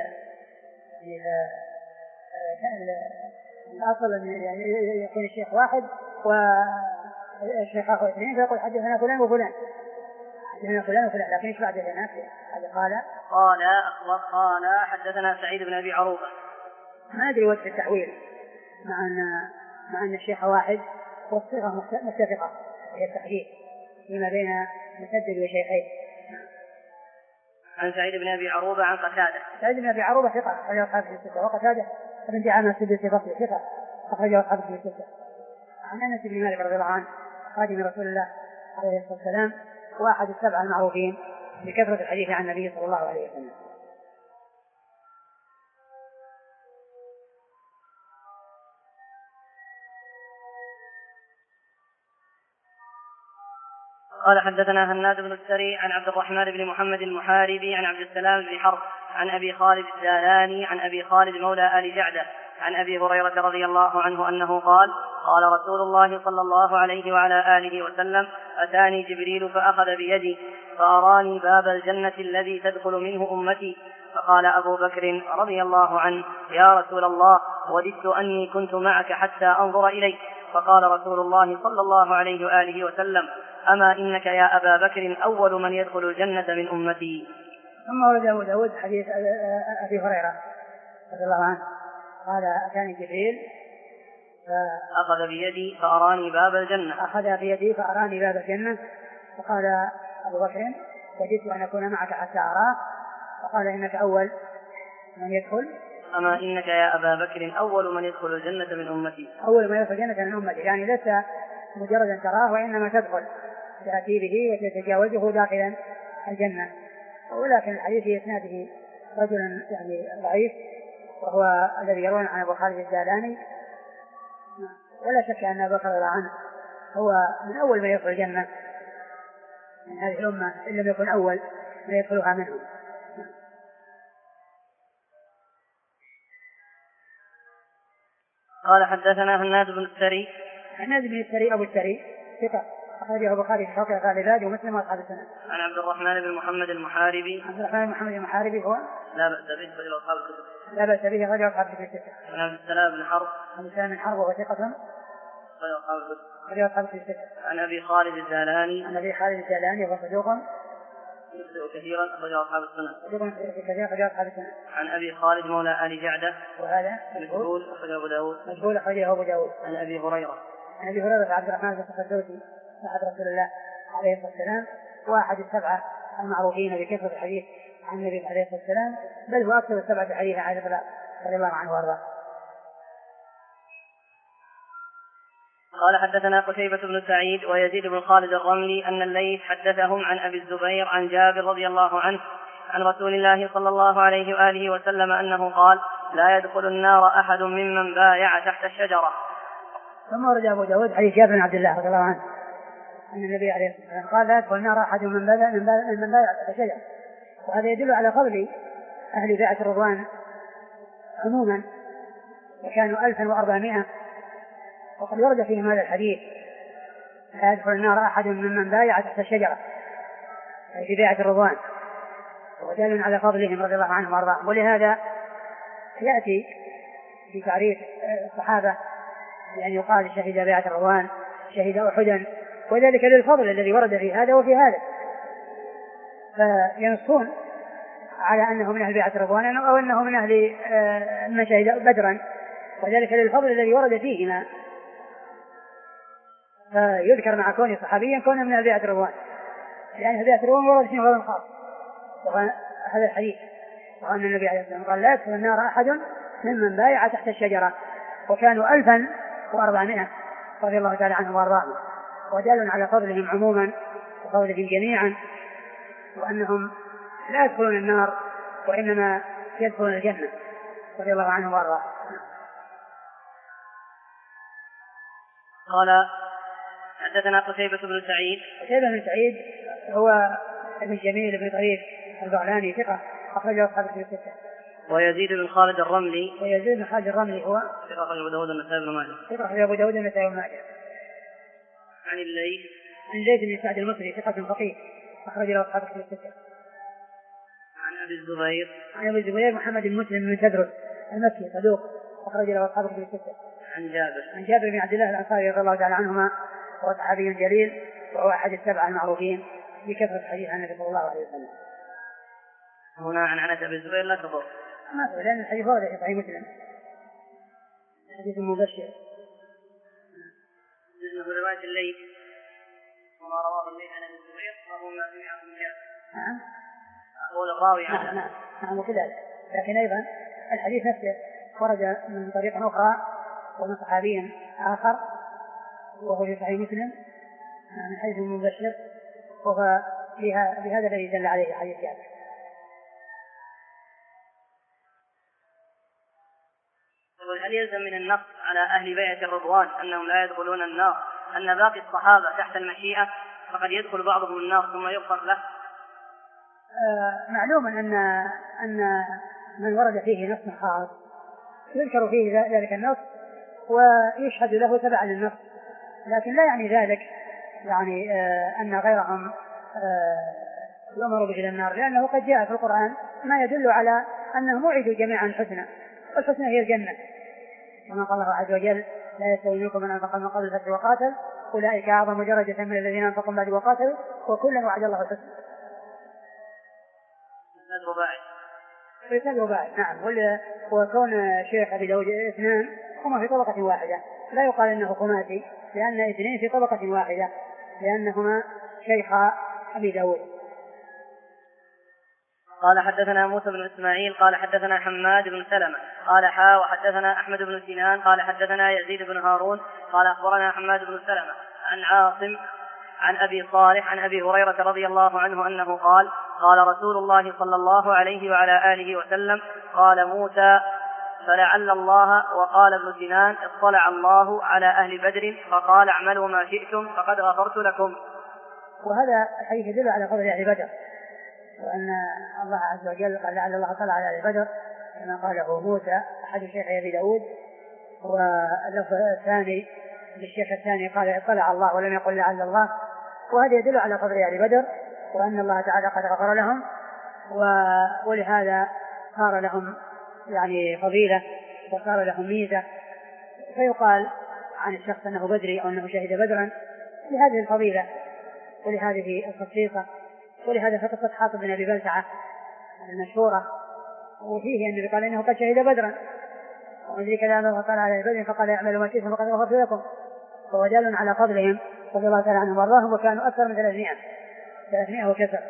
الأصل أن يكون الشيخ واحد والشيخ آخر اثنين فيقول حدثنا فلان وفلان حدثنا فلان وفلان، لكن إيش بعد هناك قال قال أخبر قال حدثنا سعيد بن أبي عروبة. ما أدري وجه التحويل مع أن مع أن الشيخ واحد والصيغة متفقة هي التحديد فيما بين مسدد وشيخين. عن سعيد بن أبي عروبة عن قتادة. سعيد بن أبي عروبة ثقة أخرجه أصحاب الستة، وقتادة ابن دعامة السدوسي البصري ثقة أخرجه أصحاب الكتب الستة. عن أنس بن مالك رضي الله عنه خادم رسول الله عليه الصلاة والسلام واحد السبعة المعروفين بكثرة الحديث عن النبي صلى الله عليه وسلم. قال حدثنا هناد بن السري عن عبد الرحمن بن محمد المحاربي عن عبد السلام بن حرب عن أبي خالد الدالاني عن أبي خالد مولى آل جعدة عن أبي هريرة رضي الله عنه أنه قال قال رسول الله صلى الله عليه وعلى آله وسلم أتاني جبريل فأخذ بيدي فأراني باب الجنة الذي تدخل منه أمتي فقال أبو بكر رضي الله عنه يا رسول الله وددت أني كنت معك حتى أنظر إليك فقال رسول الله صلى الله عليه وآله وسلم أما إنك يا أبا بكر أول من يدخل الجنة من أمتي. ثم ورد أبو داود حديث أبي هريرة رضي الله عنه قال أتاني جبريل فأخذ بيدي فأراني باب الجنة أخذ بيدي فأراني باب الجنة فقال أبو بكر وجدت أن أكون معك حتى أراه فقال إنك أول من يدخل أما إنك يا أبا بكر أول من يدخل الجنة من أمتي أول من يدخل الجنة من أمتي يعني لست مجرد تراه وإنما تدخل تأتي به وتتجاوزه داخلا الجنة. ولكن الحديث في إسناده رجل يعني ضعيف وهو الذي يروون عن أبو خالد الدالاني ولا شك أن أبو بكر عنه هو من أول من يدخل الجنة من هذه الأمة إن لم يكن أول من يدخلها منهم. قال حدثنا هناد بن السري هناد بن السري أبو السري ثقة أخرجه البخاري في صحيح الغالبات ومسلم وأصحاب السنة. عن عبد الرحمن بن محمد المحاربي عبد الرحمن بن محمد المحاربي هو لا بأس به رجل أصحاب الكتب لا بأس به رجل أصحاب الكتب. عن عبد السلام بن حرب عبد السلام بن حرب وهو ثقة رجل أصحاب الكتب. عن أبي خالد الدالاني عن أبي خالد الدالاني وهو صدوق يخطئ كثيرا رجل أصحاب السنة صدوق كثيرا رجل أصحاب السنة. عن أبي خالد مولى آل جعدة وهذا مجهول أخرجه أبو داود مجهول أخرجه أبو داود. عن أبي هريرة عن أبي هريرة عبد الرحمن بن الدوسي صاحب رسول الله عليه الصلاة والسلام واحد السبعة المعروفين بكثرة الحديث عن النبي عليه الصلاة والسلام بل هو أكثر السبعة حديثا عن الرسول رضي الله عنه وارضاه. قال حدثنا قتيبة بن سعيد ويزيد بن خالد الرملي أن الليث حدثهم عن أبي الزبير عن جابر رضي الله عنه عن رسول الله صلى الله عليه وآله وسلم أنه قال لا يدخل النار أحد ممن بايع تحت الشجرة. ثم ورد أبو داود حديث جابر بن عبد الله رضي الله عنه أن النبي عليه الصلاة والسلام قال لا يدخل النار أحد من بايع من بايع تحت الشجرة. وهذا يدل على فضل أهل بيعة الرضوان عموما وكانوا ألفا وأربعمائة وقد ورد فيهم هذا الحديث لا يدخل النار أحد ممن بايع تحت الشجرة أي في بيعة الرضوان ودل على فضلهم رضي الله عنهم وارضاهم. ولهذا يأتي في تعريف الصحابة يعني يقال شهد بيعة الرضوان شهد أحدا وذلك للفضل الذي ورد في هذا وفي هذا فينصون على أنه من أهل بيعة الرضوان أو أنه من أهل من شهد بدرا وذلك للفضل الذي ورد فيهما فيذكر مع كونه صحابيا كونه من أهل بيعة الرضوان يعني بيعة الرضوان ورد فيه فضل خاص. هذا الحديث وأن النبي عليه الصلاة والسلام قال لا يدخل النار أحد ممن بايع تحت الشجرة وكانوا ألفا وأربعمائة رضي الله تعالى عنهم وارضاهم ودل على فضلهم عموما وفضلهم جميعا وأنهم لا يدخلون النار وإنما يدخلون الجنة رضي الله عنهم وارضاهم. قال حدثنا قتيبة بن سعيد قتيبة بن سعيد هو ابن جميل بن طريف البغلاني ثقة أخرجه أصحاب الكتب الستة. ويزيد بن خالد الرملي ويزيد بن خالد الرملي هو ثقة أخرجه أبو داود النسائي بن ماجه ثقة أخرجه أبو داود النسائي بن ماجه. عن الليث عن الليث بن سعد المصري ثقة فقيه أخرج له أصحاب الكتب الستة. عن أبي الزبير عن أبي الزبير محمد بن مسلم بن تدرس المكي صدوق أخرج له أصحاب الكتب الستة. عن جابر عن جابر بن عبد الله الأنصاري رضي الله تعالى عنهما وهو صحابي جليل وهو أحد السبعة المعروفين بكثرة الحديث عن النبي صلى الله عليه وسلم. هنا عن عنة أبي الزبير لا تضر ما تقول لأن الحديث ورد في صحيح مسلم حديث مبشر لأنه رواية الليث وما رواه الليث عن أبي الزبير فهو ما سمعه من جابر. نعم أقول الراوي نعم نعم نعم وكذلك لكن أيضا الحديث نفسه ورد من طريق أخرى ومن صحابي آخر وهو في صحيح مسلم من حيث المبشر، وهو بهذا الذي دل عليه حديث جابر. هل يلزم من النص على أهل بيعة الرضوان أنهم لا يدخلون النار أن باقي الصحابة تحت المشيئة فقد يدخل بعضهم النار ثم يغفر له؟ آه معلوم أن أن من ورد فيه نص خاص يذكر فيه ذلك النص ويشهد له تبعا للنص، لكن لا يعني ذلك يعني آه أن غيرهم آه يؤمر به إلى النار، لأنه قد جاء في القرآن ما يدل على أنهم وعدوا جميعا الحسنى، والحسنى هي الجنة، كما قال الله عز وجل: لا يستوي منكم من أنفق من قبل الفتح وقاتل أولئك أعظم درجة من الذين أنفقوا بعد وقاتلوا وكلا وعد الله الحسنى. رسالة رباعي. نعم. وكون شيخ أبي داود اثنان هما في طبقة واحدة، لا يقال إنه خماسي، لأن اثنين في طبقة واحدة لأنهما شيخ أبي داود. قال حدثنا موسى بن إسماعيل قال حدثنا حماد بن سلمة قال حا وحدثنا أحمد بن سنان قال حدثنا يزيد بن هارون قال أخبرنا حماد بن سلمة عن عاصم عن أبي صالح عن أبي هريرة رضي الله عنه أنه قال: قال رسول الله صلى الله عليه وعلى آله وسلم: قال موسى فلعل الله، وقال ابن سنان: اطلع الله على أهل بدر فقال: اعملوا ما شئتم فقد غفرت لكم. وهذا الحديث يدل على فضل أهل بدر، وأن الله عز وجل قال: لعل الله طلع على أهل بدر، كما قاله موسى أحد شيخ أبي داود. واللفظ الثاني للشيخ الثاني قال: اطلع الله ولم يقل لعل الله، وهذا يدل على فضل أهل بدر وأن الله تعالى قد غفر لهم، ولهذا صار لهم يعني فضيلة وصار لهم ميزة، فيقال عن الشخص أنه بدري أو أنه شهد بدرا لهذه الفضيلة ولهذه الخصيصة. ولهذا في قصة حاطب بن أبي بلتعة المشهورة وفيه أنه قال إنه قد شهد بدرا، وذلك لأنه قال على بدر فقال: اعملوا ما شئتم فقد غفرت لكم، فهو دال على فضلهم رضي الله تعالى عنهم وارضاهم، وكانوا أكثر من ثلاثمائة ثلاثمائة وكثر.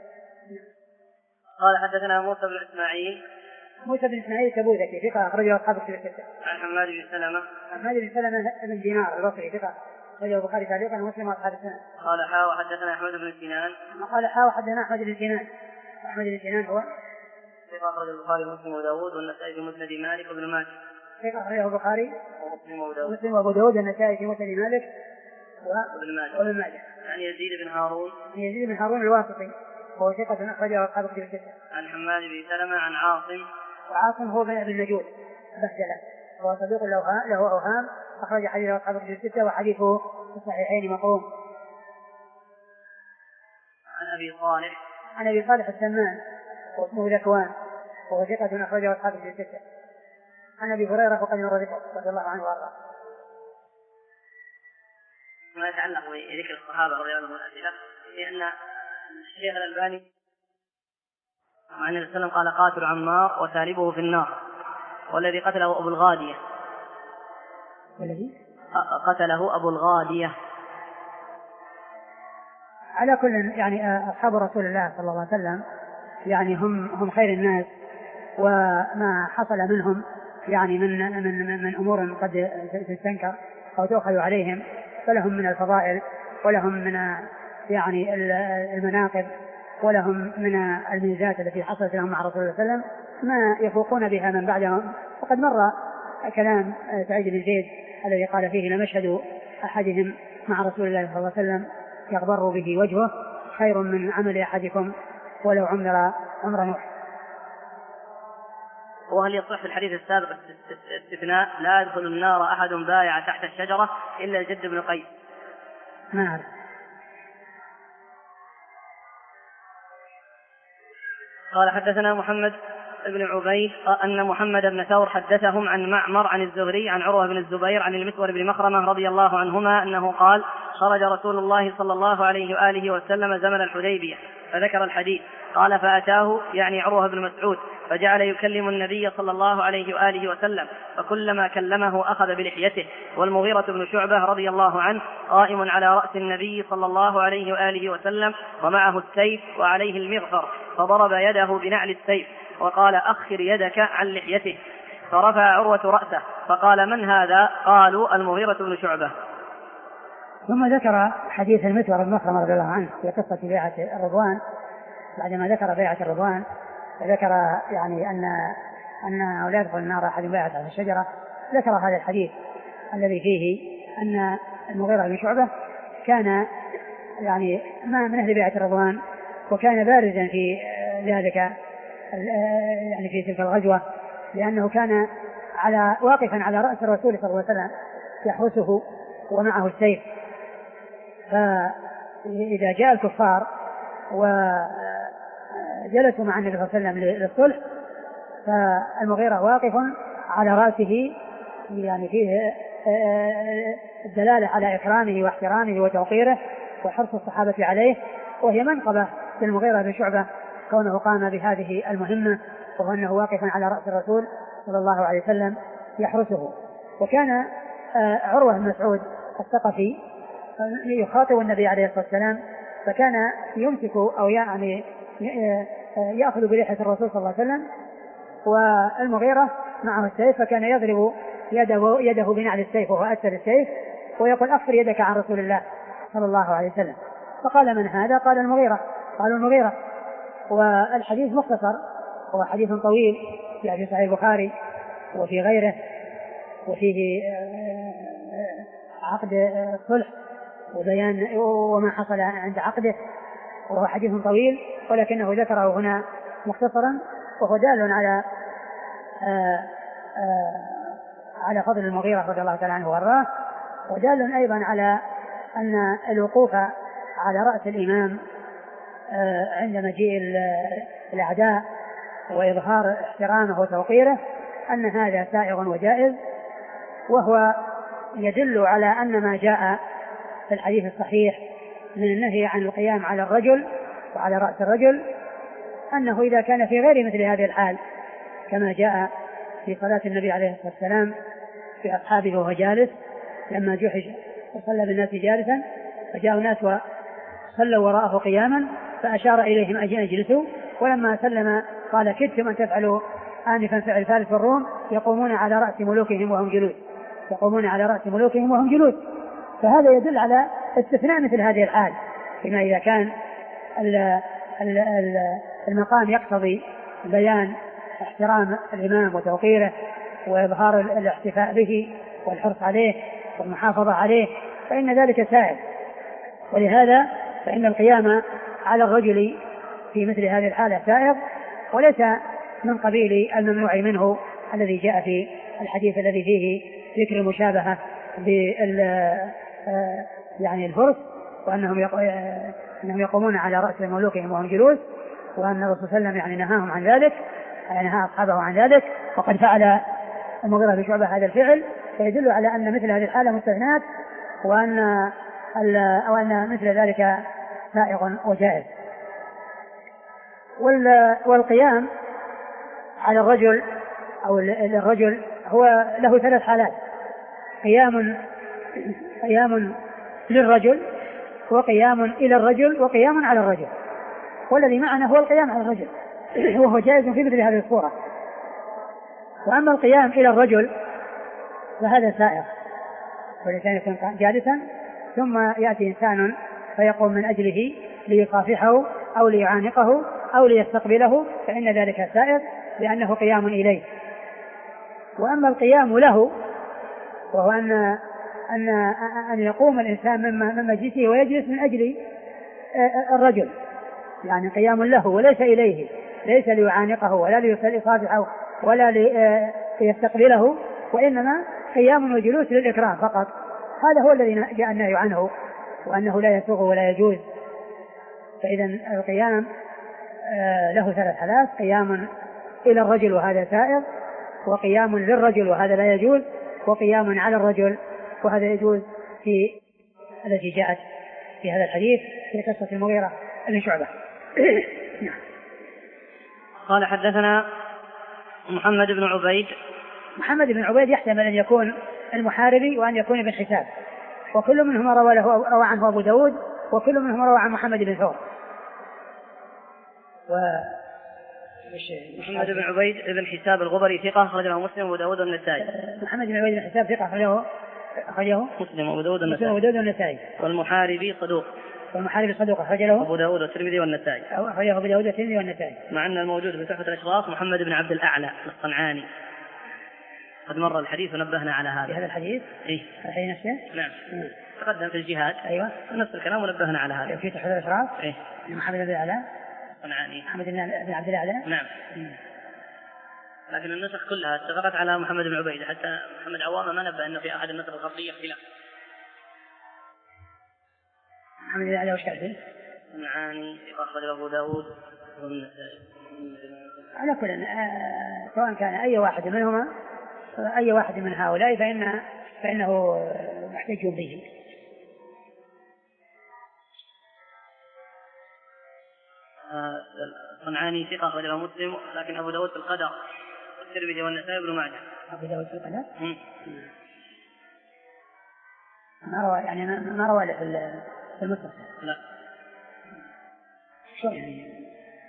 قال حدثنا موسى بن إسماعيل موسى بن إسماعيل التبوذكي ثقة أخرجه أصحاب الكتب الستة. عن حماد بن سلمة حماد بن سلمة بن دينار البصري ثقة أخرجه البخاري تعليقا ومسلم وأصحاب السنة. قال حا وحدثنا أحمد بن سنان قال حا وحدثنا أحمد بن سنان أحمد بن سنان هو ثقة أخرجه البخاري ومسلم وداود والنسائي في مسند مالك وابن ماجه. ثقة أخرجه البخاري ومسلم وداود ومسلم وأبو داود والنسائي في مسند مالك وابن ماجه. عن يزيد بن هارون يزيد بن هارون الواسطي وهو ثقة أخرجه أصحاب الكتب الستة. عن حماد بن سلمة عن عاصم وعاصم هو بن أبي النجود بهدلة، وهو صديق له أوهام، أخرج حديثه أصحاب الكتب الستة وحديثه في الصحيحين مقروم. عن أبي صالح عن أبي صالح السمان واسمه ذكوان وهو ثقة أخرجه أصحاب الكتب الستة. عن أبي هريرة وقد مر ذكره رضي الله عنه وارضاه. ما يتعلق بذكر الصحابة رضي الله عنهم والأسئلة، لأن الشيخ الألباني عن النبي صلى الله عليه وسلم قال: قاتل عمار وثالبه في النار، والذي قتله أبو الغادية والذي قتله أبو الغادية. على كل يعني أصحاب رسول الله صلى الله عليه وسلم يعني هم هم خير الناس، وما حصل منهم يعني من من من أمور قد تستنكر أو تؤخذ عليهم فلهم من الفضائل ولهم من يعني المناقب ولهم من الميزات التي حصلت لهم مع رسول الله صلى الله عليه وسلم ما يفوقون بها من بعدهم. وقد مر كلام سعيد بن زيد الذي قال فيه: لمشهد أحدهم مع رسول الله صلى الله عليه وسلم يغبر به وجهه خير من عمل أحدكم ولو عمر عمر نوح. وهل يصح في الحديث السابق استثناء: لا يدخل النار أحد بايع تحت الشجرة إلا الجد بن قيس؟ ما أعرف. قال حدثنا محمد بن عبيد أن محمد بن ثور حدثهم عن معمر عن الزهري عن عروة بن الزبير عن المسور بن مخرمة رضي الله عنهما أنه قال: خرج رسول الله صلى الله عليه وآله وسلم زمن الحديبية، فذكر الحديث. قال: فأتاه يعني عروة بن مسعود فجعل يكلم النبي صلى الله عليه وآله وسلم، فكلما كلمه أخذ بلحيته. والمغيرة بن شعبة رضي الله عنه قائم على رأس النبي صلى الله عليه وآله وسلم ومعه السيف وعليه المغفر، فضرب يده بنعل السيف وقال: أخر يدك عن لحيته. فرفع عروة رأسه فقال: من هذا؟ قالوا: المغيرة بن شعبة. ثم ذكر حديث المسور بن مخرمة رضي الله عنه في قصة بيعة الرضوان. بعدما ذكر بيعة الرضوان ذكر يعني أن أن لا يدخل النار أحد بايع تحت الشجرة. ذكر هذا الحديث الذي فيه أن المغيرة بن شعبة كان يعني ما من أهل بيعة الرضوان، وكان بارزا في ذلك يعني في تلك الغزوة، لأنه كان على واقفا على رأس الرسول صلى الله عليه وسلم يحرسه ومعه السيف. فإذا جاء الكفار وجلسوا مع النبي صلى الله عليه وسلم للصلح فالمغيرة واقف على رأسه، يعني فيه الدلالة على إكرامه واحترامه وتوقيره وحرص الصحابة عليه، وهي منقبة للمغيرة بن شعبة كونه قام بهذه المهمة، وهو أنه واقف على رأس الرسول صلى الله عليه وسلم يحرسه. وكان عروة بن مسعود الثقفي يخاطب النبي عليه الصلاة والسلام، فكان يمسك أو يعني يأخذ بلحية الرسول صلى الله عليه وسلم، والمغيرة معه السيف، فكان يضرب يده, يده بنعل السيف وهو أسفل السيف ويقول: أغفر يدك عن رسول الله صلى الله عليه وسلم. فقال: من هذا؟ قال: المغيرة. قالوا: المغيرة. والحديث مختصر، هو حديث طويل في صحيح البخاري وفي غيره، وفيه عقد الصلح وبيان وما حصل عند عقده، وهو حديث طويل ولكنه ذكره هنا مختصرا، وهو دال على آآ آآ على فضل المغيرة رضي الله تعالى عنه وارضاه، ودال أيضا على أن الوقوف على رأس الإمام عند مجيء الأعداء وإظهار احترامه وتوقيره أن هذا سائغ وجائز، وهو يدل على أن ما جاء في الحديث الصحيح من النهي عن القيام على الرجل وعلى رأس الرجل أنه إذا كان في غير مثل هذه الحال، كما جاء في صلاة النبي عليه الصلاة والسلام في أصحابه وهو جالس لما جحش وصلى بالناس جالسا، فجاء الناس وصلوا وراءه قياما فأشار إليهم أن يجلسوا، ولما سلم قال: كدتم أن تفعلوا آنفا فعل فارس والروم يقومون على رأس ملوكهم وهم جلوس يقومون على رأس ملوكهم وهم جلوس. فهذا يدل على استثناء مثل هذه الحال، فيما إذا كان المقام يقتضي بيان احترام الإمام وتوقيره وإظهار الاحتفاء به والحرص عليه والمحافظة عليه، فإن ذلك سائغ. ولهذا فإن القيام على الرجل في مثل هذه الحالة سائغ، وليس من قبيل الممنوع منه الذي جاء في الحديث الذي فيه ذكر المشابهة بال يعني الفرس، وأنهم أنهم يقومون على رأس ملوكهم وهم جلوس، وأن الرسول صلى الله عليه وسلم يعني نهاهم عن ذلك، يعني نهى أصحابه عن ذلك، وقد فعل المغيرة بن شعبة هذا الفعل، فيدل على أن مثل هذه الحالة مستثنات، وأن أو أن مثل ذلك سائغ وجائز. والقيام على الرجل أو الرجل هو له ثلاث حالات: قيام قيام للرجل، وقيام إلى الرجل، وقيام على الرجل. والذي معنا هو القيام على الرجل وهو جائز في مثل هذه الصورة. وأما القيام إلى الرجل فهذا سائغ، والإنسان يكون جالسا ثم يأتي إنسان فيقوم من أجله ليصافحه أو ليعانقه أو ليستقبله، فإن ذلك سائغ لأنه قيام إليه. وأما القيام له وهو أن أن أن يقوم الإنسان من مجلسه ويجلس من أجل الرجل، يعني قيام له وليس إليه، ليس ليعانقه ولا ليصافحه ولا ليستقبله، وإنما قيام وجلوس للإكرام فقط. هذا هو الذي جاء النهي عنه، وأنه لا يسوغ ولا يجوز. فإذا القيام له ثلاث حالات: قيام إلى الرجل وهذا سائغ، وقيام للرجل وهذا لا يجوز، وقيام على الرجل وهذا يجوز في التي جاءت في هذا الحديث في قصة المغيرة بن شعبة. قال: حدثنا محمد بن عبيد. محمد بن عبيد يحتمل أن يكون المحاربي وأن يكون ابن حساب، وكل منهما روى, له روى عنه أبو داود، وكل منهما روى عن محمد بن ثور. محمد بن عبيد بن حساب الغبري ثقة أخرجه مسلم وأبو داود والنسائي. محمد بن عبيد بن حساب ثقة أخرجه أخرجه مسلم وأبو داود والنسائي. والمحاربي صدوق والمحاربي صدوق أخرجه أبو داود والترمذي والنسائي. أخرجه أبو داود والترمذي والنسائي. مع أن الموجود في تحفة الأشراف محمد بن عبد الأعلى الصنعاني. قد مر الحديث ونبهنا على هذا. هذا الحديث؟ إيه. الحديث نفسه؟ نعم. مم. تقدم في الجهاد. أيوة. نفس الكلام ونبهنا على هذا. في تحفة الأشراف؟ إيه. محمد بن الأعلى الصنعاني. محمد بن عبد الأعلى. نعم. مم. لكن النسخ كلها اتفقت على محمد بن عبيد، حتى محمد عوامة ما نبه أنه في أحد النسخ الخطية اختلاف. محمد بن الأعلى وش كان؟ الصنعاني أخرج أبو داود والنسائي. على كل آه سواء كان أي واحد منهما أي واحد من هؤلاء فإن فإنه محتج به. صنعاني ثقة أخرجه مسلم، لكن أبو داود في القدر والترمذي والنسائي بن ماجه. أبو داود في القدر؟ ما روى يعني ما روى في المسلم. لا. شو يعني؟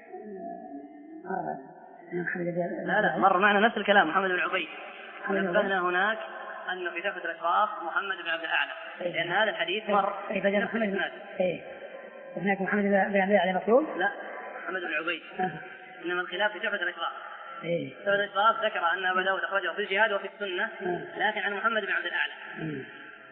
لا لا مر معنا نفس الكلام محمد بن عبيد. نبهنا هناك أنه في تحفة الأشراف محمد بن عبد الأعلى، لأن هذا الحديث مر. أي فجأة محمد بن إيه هناك محمد بن عبد الأعلى مكتوب؟ لا محمد بن عبيد. آه. إنما الخلاف في تحفة الأشراف. إيه. تحفة الأشراف ذكر أن أبا داود أخرجه في الجهاد وفي السنة، آه. لكن عن محمد بن عبد الأعلى. آه.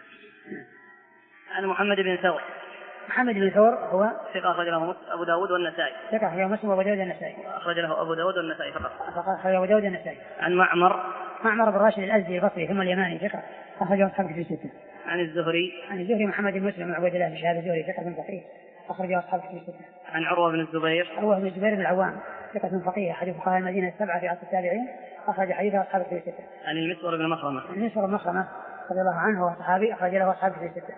عن محمد بن ثور. محمد بن ثور هو ثقة أخرج له أبو داود والنسائي. ثقة أخرج له مسلم وأبو داود والنسائي. أخرج له أبو داود والنسائي فقط. فقط أخرج أبو داود والنسائي. عن معمر. معمر بن راشد الأزدي البصري ثم اليماني ثقة أخرجه أصحاب في الستة. عن الزهري. عن الزهري محمد بن مسلم بن عبد الله بن شهاب الزهري ثقة فقيه أخرجه أصحاب في الستة. عن عروة بن الزبير. عروة بن الزبير بن العوام ثقة فقيه أحد فقهاء المدينة السبعة في عصر التابعين أخرج حديثه أصحاب في الستة. عن المسور بن مخرمة. المسور بن مخرمة رضي الله عنه وصحابي أخرج له أصحاب في الستة.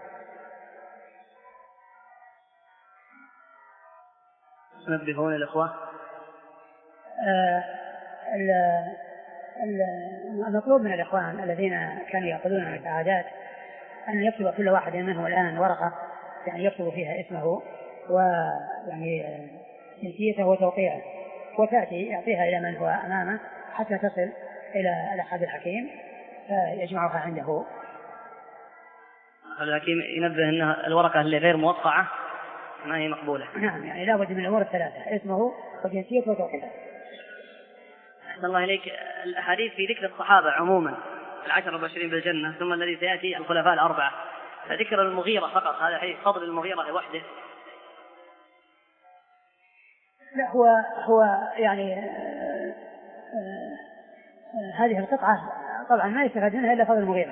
نبهون الأخوة. آه المطلوب من الإخوان الذين كانوا يأخذون من السعادات أن يكتب كل واحد منهم الآن ورقة يعني يكتب فيها اسمه ويعني جنسيته وتوقيعه، وتأتي يعطيها إلى من هو أمامه حتى تصل إلى الأحد الحكيم فيجمعها عنده. الحكيم ينبه أن الورقة اللي غير موقعة ما هي مقبولة. نعم يعني لا بد من الأمور الثلاثة اسمه وجنسيته وتوقيعه. أحسن الله إليك. الأحاديث في ذكر الصحابة عموما العشر المبشرين بالجنة ثم الذي سيأتي الخلفاء الأربعة، فذكر المغيرة فقط هذا حديث فضل المغيرة وحده. لا هو هو يعني آه آه آه هذه القطعة طبعا ما يستفاد منها إلا فضل المغيرة،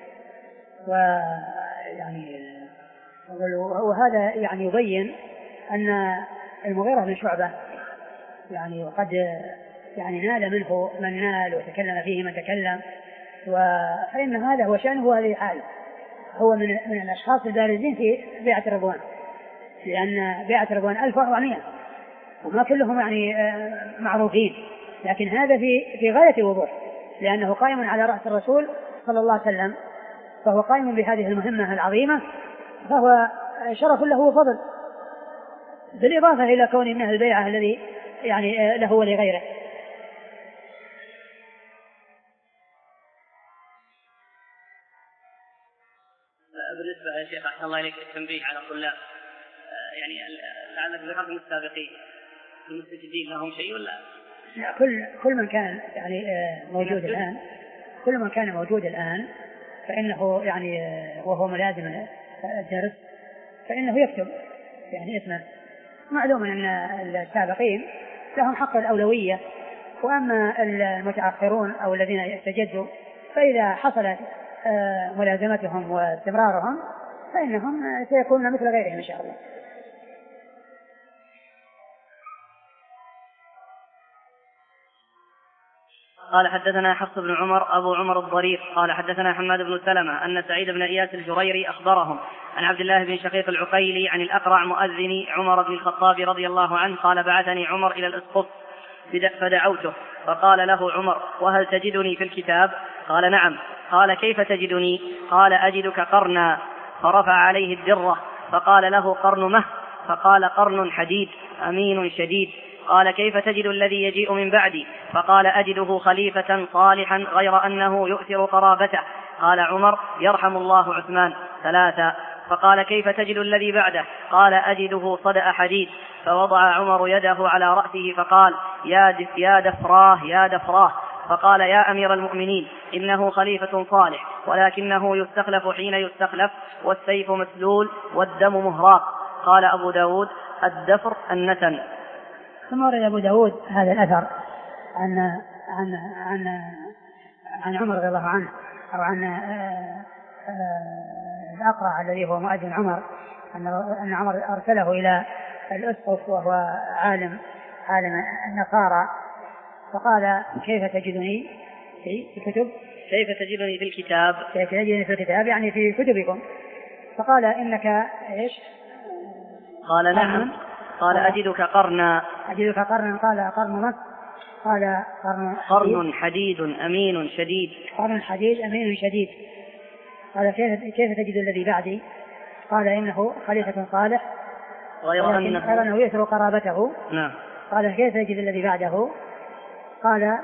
ويعني وهذا يعني يبين أن المغيرة بن شعبة يعني وقد يعني نال منه من نال وتكلم فيه من تكلم، فإن هذا هو شأنه وهذه حاله. هو من من الأشخاص البارزين في بيعة الرضوان، لأن بيعة الرضوان ألف وأربعمائة وما كلهم يعني معروفين، لكن هذا في في غاية الوضوح لأنه قائم على رأس الرسول صلى الله عليه وسلم، فهو قائم بهذه المهمة العظيمة، فهو شرف له وفضل، بالإضافة إلى كون من أهل البيعة الذي يعني له ولغيره. بالنسبة يا شيخ أحسن الله إليك التنبيه على الطلاب، يعني لعلك ذكرت المستابقين المستجدين لهم شيء ولا؟ لا كل كل من كان يعني موجود الآن كل من كان موجود الآن فإنه يعني وهو ملازم الدرس فإنه يكتب يعني اسمه. معلوم أن السابقين لهم حق الأولوية، وأما المتأخرون أو الذين يستجدوا فإذا حصلت ملازمتهم واستمرارهم فإنهم سيكونون مثل غيرهم إن شاء الله. قال حدثنا حفص بن عمر أبو عمر الضرير قال حدثنا حماد بن سلمة أن سعيد بن إياس الجريري أخبرهم عن عبد الله بن شقيق العقيلي عن الأقرع مؤذن عمر بن الخطاب رضي الله عنه قال بعثني عمر إلى الأسقف فدعوته فقال له عمر وهل تجدني في الكتاب؟ قال نعم. قال كيف تجدني؟ قال أجدك قرنا. فرفع عليه الدرة فقال له قرن مه؟ فقال قرن حديد أمين شديد. قال كيف تجد الذي يجيء من بعدي؟ فقال أجده خليفة صالحا غير أنه يؤثر قرابته. قال عمر يرحم الله عثمان. ثلاثة. فقال كيف تجد الذي بعده؟ قال أجده صدأ حديد. فوضع عمر يده على رأسه فقال يا, يا دفراه يا دفراه. فقال يا أمير المؤمنين إنه خليفة صالح ولكنه يستخلف حين يستخلف والسيف مسلول والدم مهراق. قال أبو داود الدفر النتن. ثم ورد أبو داود هذا الأثر عن عن عن عن عمر رضي الله عنه أو عن الأقرع الذي هو مؤذن عمر أن عمر أرسله إلى الأسقف وهو عالم عالم النصارى فقال كيف تجدني في الكتب؟ كيف تجدني في الكتاب؟ كيف تجدني في الكتاب يعني في كتبكم. فقال إنك إيش؟ قال نعم. قال أجدك قرنا. أجدك قرنا. قال قرن مصر. قال قرن قرن حديد أمين شديد. قرن حديد أمين شديد. قال كيف كيف تجد الذي بعدي؟ قال إنه خليفة صالح غير أنه, أنه يثر قرابته. نعم. قال كيف تجد الذي بعده؟ قال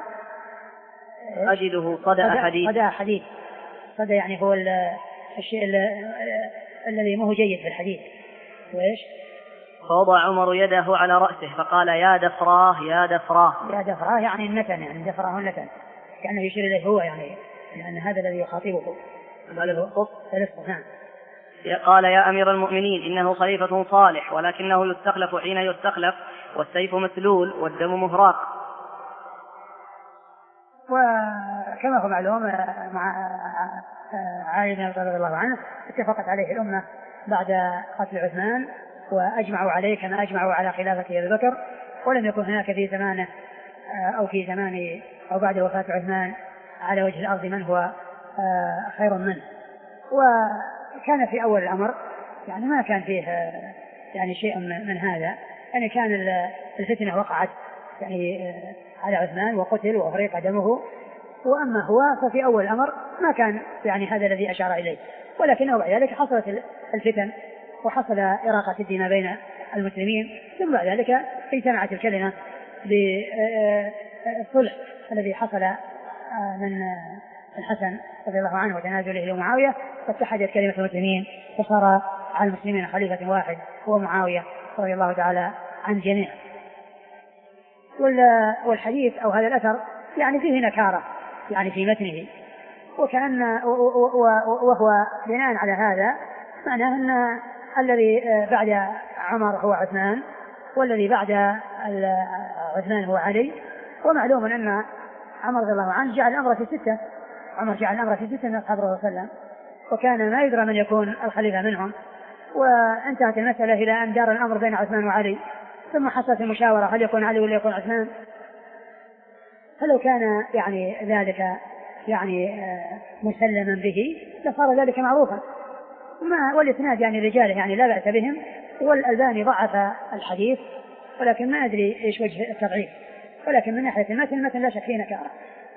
أجده صدأ حديد. صدأ حديد. صدأ يعني هو الشيء الذي ما هو جيد في الحديد. وإيش؟ فوضع عمر يده على رأسه فقال يا دفراه يا دفراه. يا دفراه يعني النتن يعني دفراه النتن كأنه يشير إليه هو يعني لأن هذا الذي يخاطبه. نعم. قال يا أمير المؤمنين إنه خليفة صالح ولكنه يستخلف حين يستخلف والسيف مسلول والدم مهراق. وكما هو معلوم مع علي رضي الله عنه اتفقت عليه الأمة بعد قتل عثمان وأجمعوا عليه كما أجمعوا على خلافة أبي بكر ولم يكن هناك في زمانه أو في زمان أو بعد وفاة عثمان على وجه الأرض من هو خير منه. وكان في أول الأمر يعني ما كان فيه يعني شيء من هذا يعني كان الفتنة وقعت يعني على عثمان وقتل وأفريق دمه. وأما هو ففي أول الأمر ما كان يعني هذا الذي أشار إليه ولكنه بعد ذلك حصلت الفتن وحصل إراقة الدماء بين المسلمين ثم بعد ذلك اجتمعت الكلمة بالصلح الذي حصل من الحسن رضي الله عنه وتنازله لمعاوية فاتحدت كلمة المسلمين وصار على المسلمين خليفة واحد هو معاوية رضي الله تعالى عن جميع. والحديث أو هذا الأثر يعني فيه نكارة يعني في متنه وكأن وهو بناء على هذا معناه أن الذي بعد عمر هو عثمان والذي بعد عثمان هو علي. ومعلوم أن عمر رضي الله عنه جعل الأمر في ستة عمر جعل الأمر في ستة من أصحاب الرسول صلى الله عليه وسلم وكان ما يدرى من يكون الخليفة منهم. وانتهت المسألة إلى أن دار الأمر بين عثمان وعلي ثم حصلت المشاورة هل يكون علي ولا يكون عثمان. فلو كان يعني ذلك يعني مسلما به لصار ذلك معروفا. والإسناد يعني رجاله يعني لا بأس بهم والألباني ضعف الحديث ولكن ما أدري إيش وجه التضعيف ولكن من ناحية المتن المتن لا شك فيه نكارة.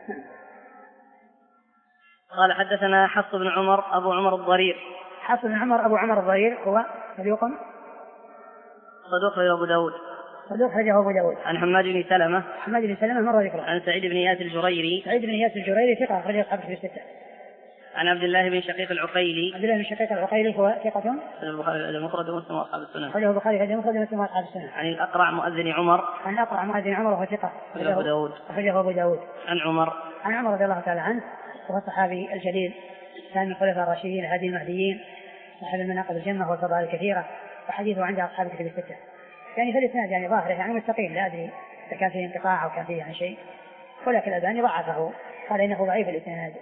قال حدثنا حفص بن عمر أبو عمر الضرير. حفص بن عمر أبو عمر الضرير هو صدوق صدوق رجل أبو داود صدوق رجل أبو داود. عن حماد بن سلمة حماد بن سلمة مرة ذكره. عن سعيد بن إياس الجريري سعيد بن إياس الجريري ثقة أخرج أصحاب في الستة. عن عبد الله بن شقيق العقيلي عبد الله بن شقيق العقيلي هو ثقة المفرد ومسلم وأصحاب السنن. أخرجه البخاري في المفرد ومسلم وأصحاب السنن. عن الأقرع مؤذن عمر عن الأقرع مؤذن عمر وهو ثقة أخرجه أبو داود أخرجه أبو داود. عن عمر عن عمر رضي الله تعالى عنه وهو الصحابي الجليل كان من الخلفاء الراشدين الهادي المهديين صاحب المناقب الجمة والفضائل الكثيرة وحديثه عند أصحاب الكتب الستة. يعني في الإسناد يعني ظاهره يعني مستقيم لا أدري إذا كان فيه انقطاع أو كان فيه يعني شيء ولكن الألباني ضعفه قال إنه ضعيف الإسناد.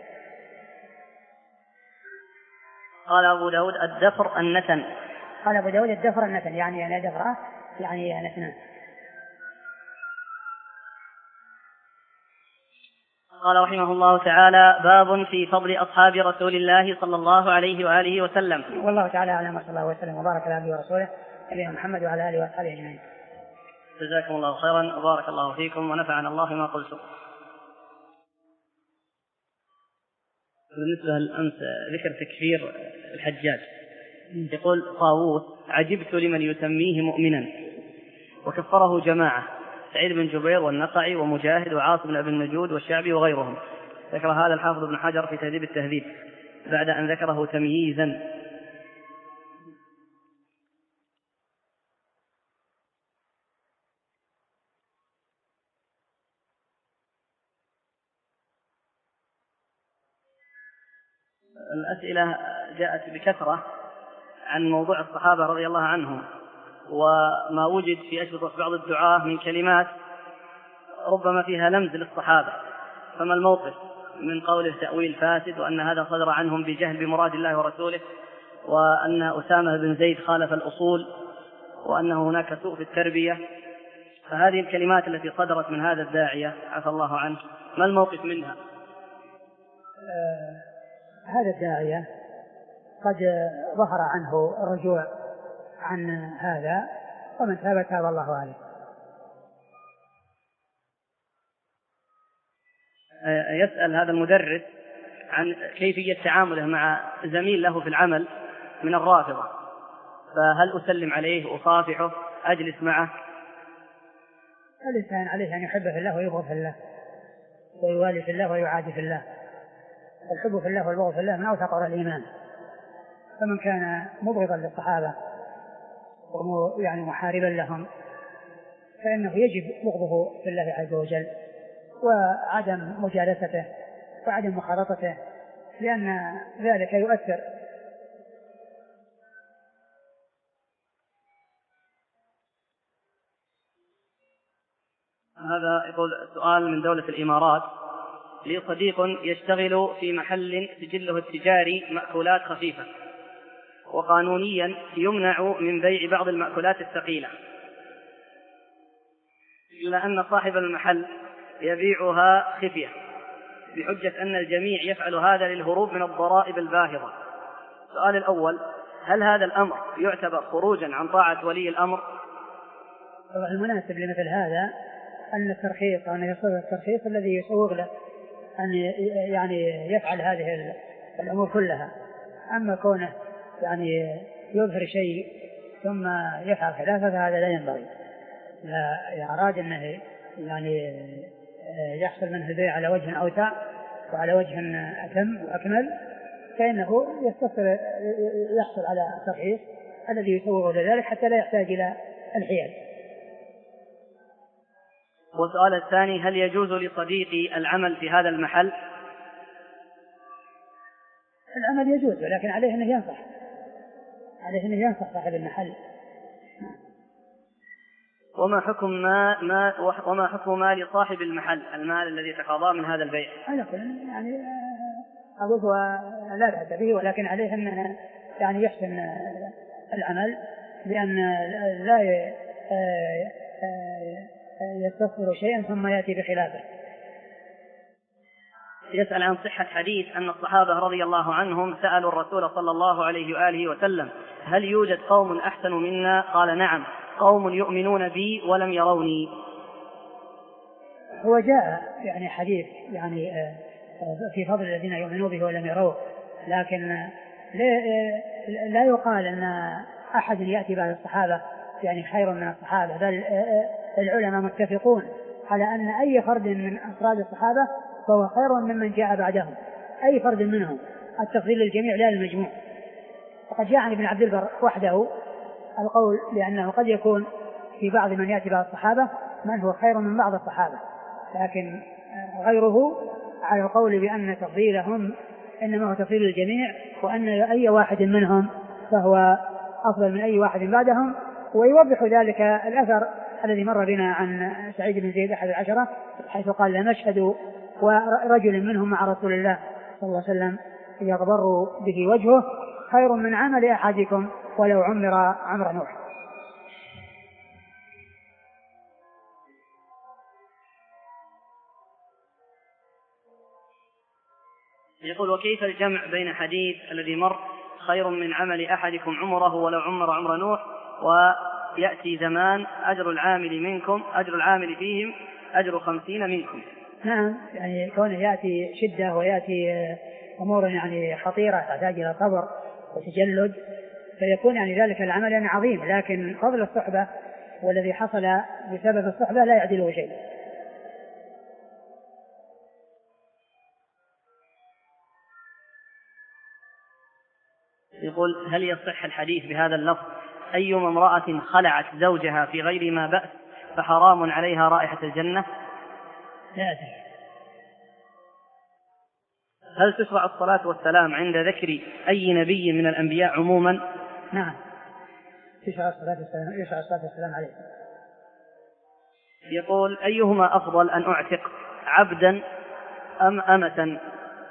قال أبو داود الدفر النتن. قال أبو داود الدفر النتن يعني يعني دفرة يعني نتنان. قال رحمه الله تعالى باب في فضل أصحاب رسول الله صلى الله عليه وآله وسلم. والله تعالى أعلم وصلى الله وسلم وبارك على عبده ورسوله نبينا محمد وعلى آله وأصحابه أجمعين. جزاكم الله خيرا وبارك الله فيكم ونفعنا الله ما قلتم. بالنسبة للأمس ذكر تكفير الحجاج يقول طاووس عجبت لمن يسميه مؤمنا وكفره جماعة سعيد بن جبير والنقعي ومجاهد وعاصم بن أبي النجود والشعبي وغيرهم. ذكر هذا الحافظ ابن حجر في تهذيب التهذيب بعد أن ذكره تمييزا. الأسئلة جاءت بكثرة عن موضوع الصحابة رضي الله عنهم، وما وجد في أشرطة بعض الدعاة من كلمات ربما فيها لمز للصحابة، فما الموقف من قوله تأويل فاسد، وأن هذا صدر عنهم بجهل بمراد الله ورسوله، وأن أسامة بن زيد خالف الأصول، وأن هناك سوء في التربية. فهذه الكلمات التي صدرت من هذا الداعية عفى الله عنه ما الموقف منها؟ آه هذا الداعية قد ظهر عنه الرجوع عن هذا، ومن تاب تاب الله عليه. يسأل هذا المدرس عن كيفية تعامله مع زميل له في العمل من الرافضة، فهل أسلم عليه أصافحه أجلس معه؟ الإنسان عليه أن يحب في الله ويبغض في الله، ويوالي في الله ويعادي في الله. الحب في الله والبغض في الله من أوثق الإيمان. فمن كان مبغضا للصحابة يعني محاربا لهم فإنه يجب بغضه في الله عز وجل، وعدم مجالسته وعدم مخالطته، لأن ذلك يؤثر. هذا يقول سؤال من دولة الإمارات: لي صديق يشتغل في محل سجله التجاري مأكولات خفيفة، وقانونيا يمنع من بيع بعض المأكولات الثقيلة، إلا أن صاحب المحل يبيعها خفية بحجة أن الجميع يفعل هذا للهروب من الضرائب الباهظة. السؤال الأول: هل هذا الأمر يعتبر خروجا عن طاعة ولي الأمر؟ المناسب لمثل هذا أن الترخيص أو أن يصدر الترخيص الذي يسوغ له أن يعني يفعل هذه الأمور كلها. أما كونه يعني يظهر شيء ثم يفعل خلافه فهذا لا ينبغي. إذا أراد أنه يعني يحصل منه البيع على وجه أوسع وعلى وجه أتم وأكمل فإنه يستطيع يحصل على الترخيص الذي يسوغ لذلك حتى لا يحتاج إلى الحيل. والسؤال الثاني: هل يجوز لصديقي العمل في هذا المحل؟ العمل يجوز، ولكن عليه أنه ينصح عليه أنه ينصح صاحب المحل. وما حكم ما, ما وما حكم مال صاحب المحل، المال الذي تقاضاه من هذا البيع؟ يعني أقول هو لا بأس به، ولكن عليه أنه يعني يحسن العمل، لأن لا يستصغر شيئا ثم يأتي بخلافه. يسأل عن صحة حديث أن الصحابة رضي الله عنهم سألوا الرسول صلى الله عليه وآله وسلم: هل يوجد قوم أحسن منا؟ قال: نعم، قوم يؤمنون بي ولم يروني. هو جاء يعني حديث يعني في فضل الذين يؤمنون به ولم يروه، لكن لا يقال أن أحد يأتي بعد الصحابة يعني خير من الصحابة، بل العلماء متفقون على أن أي فرد من أفراد الصحابة فهو خير ممن جاء بعدهم، أي فرد منهم، التفضيل للجميع لا للمجموع. وقد جاء عن ابن عبد البر وحده القول لأنه قد يكون في بعض من يأتي بعد الصحابة من هو خير من بعض الصحابة، لكن غيره على القول بأن تفضيلهم إنما هو تفضيل الجميع، وأن أي واحد منهم فهو أفضل من أي واحد بعدهم. ويوضح ذلك الأثر الذي مر بنا عن سعيد بن زيد أحد العشرة حيث قال: لنشهد ورجل منهم مع رسول الله صلى الله عليه وسلم يغبر به وجهه خير من عمل أحدكم ولو عمر عمر نوح. يقول: وكيف الجمع بين حديث الذي مر خير من عمل أحدكم عمره ولو عمر عمر نوح، ويأتي زمان أجر العامل منكم أجر العامل فيهم أجر خمسين منكم؟ نعم، يعني كونه يأتي شدة ويأتي أمور يعني خطيرة تحتاج إلى صبر وتجلد، فيكون يعني ذلك العمل يعني عظيم، لكن فضل الصحبة والذي حصل بسبب الصحبة لا يعدله شيء. يقول هل يصح الحديث بهذا اللفظ أيما امرأة خلعت زوجها في غير ما بأس فحرام عليها رائحة الجنة؟ لا أدري. هل تشرع الصلاة والسلام عند ذكر أي نبي من الأنبياء عموما؟ نعم تشرع الصلاة والسلام, يشرع الصلاة والسلام عليه. يقول أيهما أفضل أن أعتق عبدا أم أمة؟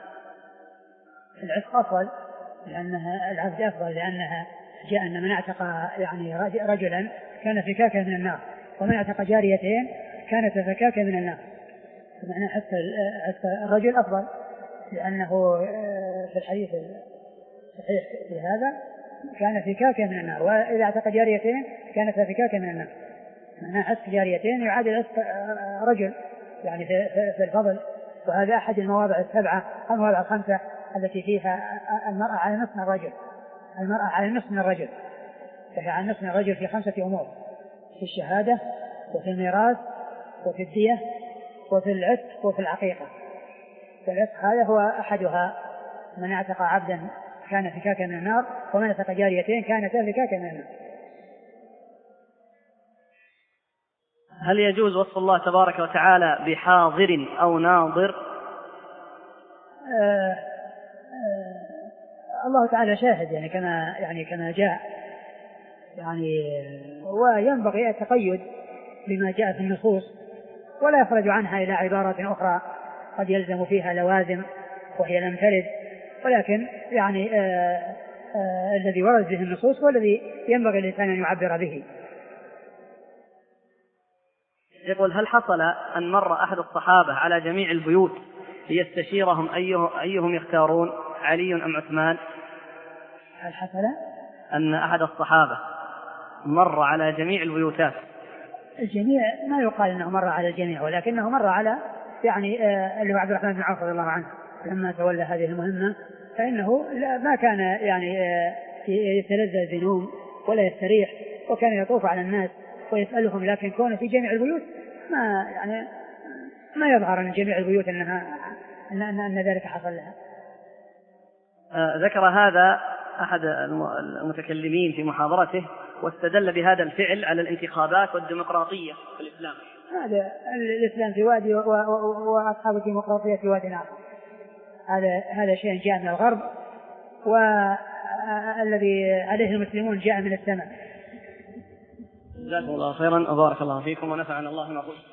العتق أفضل لأنها العبد أفضل لأنها جاء أن من اعتق يعني رجلا كان فكاكا من النار ومن اعتق جاريتين كانت فكاكا من النار. معنى حتى الرجل أفضل لأنه في الحديث الصحيح في هذا كان فكاكا من النار وإذا اعتق جاريتين كانت فكاكا من النار. معنى حتى جاريتين يعادل رجل يعني في الفضل. وهذا أحد المواضع السبعة أو المواضع الخمسة التي فيها المرأة على نصف من الرجل. المرأة على نصف من الرجل فهي على نصف من الرجل في خمسة أمور: في الشهادة وفي الميراث وفي الدية وفي العتق وفي العقيقة. والعتق هذا هو أحدها: من اعتق عبدا كان فكاكا من النار ومن اعتق جاريتين كانتا فكاكا من النار. هل يجوز وصف الله تبارك وتعالى بحاضر أو ناظر؟ آه آه الله تعالى شاهد يعني كما يعني كما جاء يعني، وينبغي التقيد بما جاء في النصوص ولا يخرج عنها إلى عبارة أخرى قد يلزم فيها لوازم وهي لم ترد، ولكن يعني آه آه الذي ورد به النصوص هو الذي ينبغي الإنسان أن يعبر به. يقول هل حصل أن مر أحد الصحابة على جميع البيوت ليستشيرهم أيه أيهم يختارون علي أم عثمان؟ هل حصل أن أحد الصحابة مر على جميع البيوتات؟ الجميع ما يقال أنه مر على الجميع، ولكنه مر على يعني آه اللي هو عبد الرحمن بن عوف رضي الله عنه لما تولى هذه المهمة، فإنه ما كان يعني آه يتلذذ بنوم ولا يستريح، وكان يطوف على الناس ويسألهم، لكن كونه في جميع البيوت ما يعني ما يظهر من جميع البيوت أنها أن, أن, أن ذلك حصل لها. آه ذكر هذا أحد المتكلمين في محاضرته واستدل بهذا الفعل على الانتخابات والديمقراطية في الإسلام. هذا الإسلام في وادي وأصحاب الديمقراطية في وادي آخر. هذا هذا شيء جاء من الغرب والذي عليه المسلمون جاء من السماء. جزاكم الله خيرا وبارك الله فيكم ونفعنا الله ما قلت.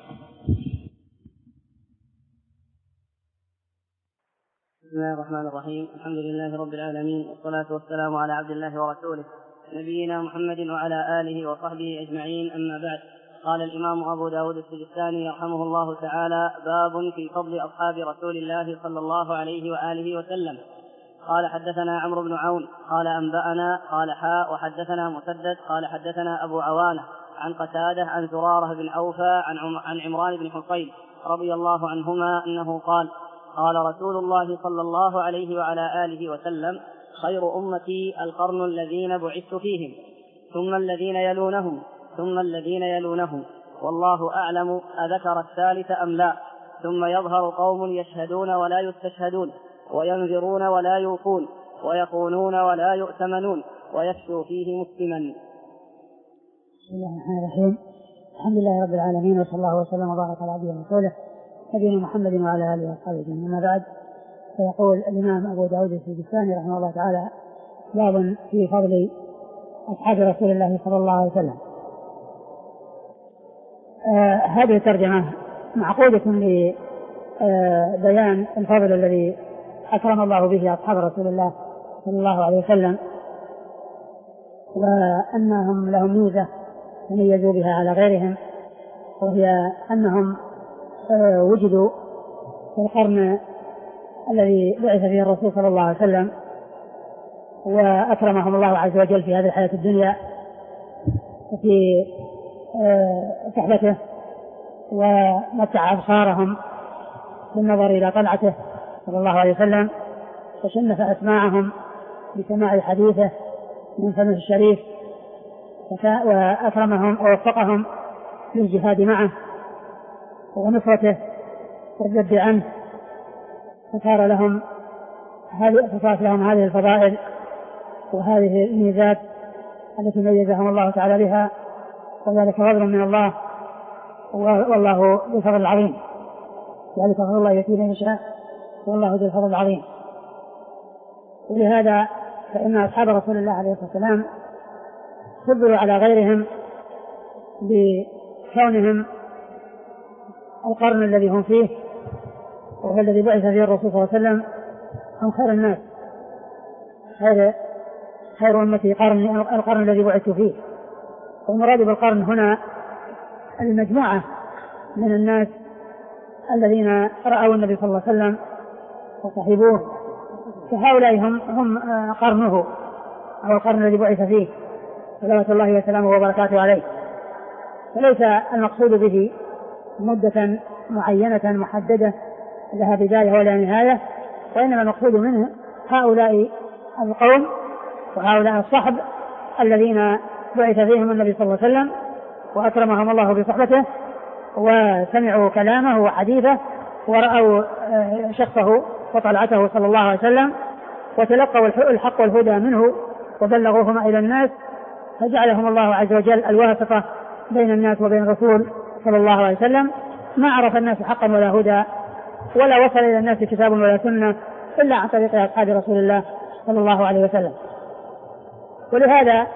بسم الله الرحمن الرحيم. الحمد لله رب العالمين والصلاة والسلام على عبد الله ورسوله نبينا محمد وعلى آله وصحبه أجمعين، أما بعد. قال الإمام أبو داود السجستاني رحمه الله تعالى: باب في فضل أصحاب رسول الله صلى الله عليه وآله وسلم. قال حدثنا عمرو بن عون قال أنبأنا قال حاء وحدثنا مسدد قال حدثنا أبو عوانة عن قتادة عن زرارة بن أوفى عن عمران بن حصين رضي الله عنهما أنه قال: قال رسول الله صلى الله عليه وعلى آله وسلم: خير أمتي القرن الذين بعثت فيهم، ثم الذين يلونهم، ثم الذين يلونهم، والله أعلم أذكر الثالث أم لا، ثم يظهر قوم يشهدون ولا يستشهدون، وينذرون ولا يوفون، ويخونون ولا يؤتمنون، ويفشو فيه مسلما. بسم الله الرحمن الرحيم. الحمد لله رب العالمين، وصلى الله وسلم وبارك على عبده ورسوله نبينا محمد وعلى آله وصحبه أجمعين. أما بعد، فيقول الإمام أبو داود السجستاني رحمه الله تعالى: باب في فضل أصحاب رسول الله صلى الله عليه وسلم. آه هذه الترجمة معقودة لبيان آه الفضل الذي أكرم الله به أصحاب رسول الله صلى الله عليه وسلم، وأنهم لهم ميزة يميزوا بها على غيرهم، وهي أنهم آه وجدوا في القرن الذي بعث فيه الرسول صلى الله عليه وسلم، وأكرمهم الله عز وجل في هذه الحياة الدنيا وفي صحبته، ومتع أبصارهم بالنظر إلى طلعته صلى الله عليه وسلم، وشنف أسماعهم بسماع حديثه من فمه الشريف، وأكرمهم ووفقهم للجهاد معه ونصرته والذب عنه، فصار لهم هذه فصارت لهم هذه الفضائل وهذه الميزات التي ميزهم الله تعالى بها، وذلك فضل من الله، والله ذو الفضل العظيم، ذلك فضل الله يؤتيه من يشاء والله ذو الفضل العظيم. ولهذا فإن أصحاب رسول الله عليه الصلاة والسلام فضلوا على غيرهم بكونهم القرن الذي هم فيه، وهو الذي بعث فيه الرسول صلى الله عليه وسلم، هم خير الناس، خير خير أمتي قرن القرن الذي بعث فيه. والمراد بالقرن هنا المجموعة من الناس الذين رأوا النبي صلى الله عليه وسلم وصحبوه، فهؤلاء هم, هم قرنه أو القرن الذي بعث فيه صلوات الله وسلامه وبركاته عليه. فليس المقصود به مدة معينة محددة لها بداية ولا نهاية، وإنما المقصود منه هؤلاء القوم وهؤلاء الصحب الذين بعث فيهم النبي صلى الله عليه وسلم وأكرمهم الله بصحبته وسمعوا كلامه وحديثه ورأوا شخصه وطلعته صلى الله عليه وسلم وتلقوا الحق والهدى منه وبلغوهما إلى الناس، فجعلهم الله عز وجل الواسطة بين الناس وبين الرسول صلى الله عليه وسلم. ما عرف الناس حقا ولا هدى ولا وصل إلى الناس كتاب ولا سنة إلا عن طريق أصحاب رسول الله صلى الله عليه وسلم. ولهذا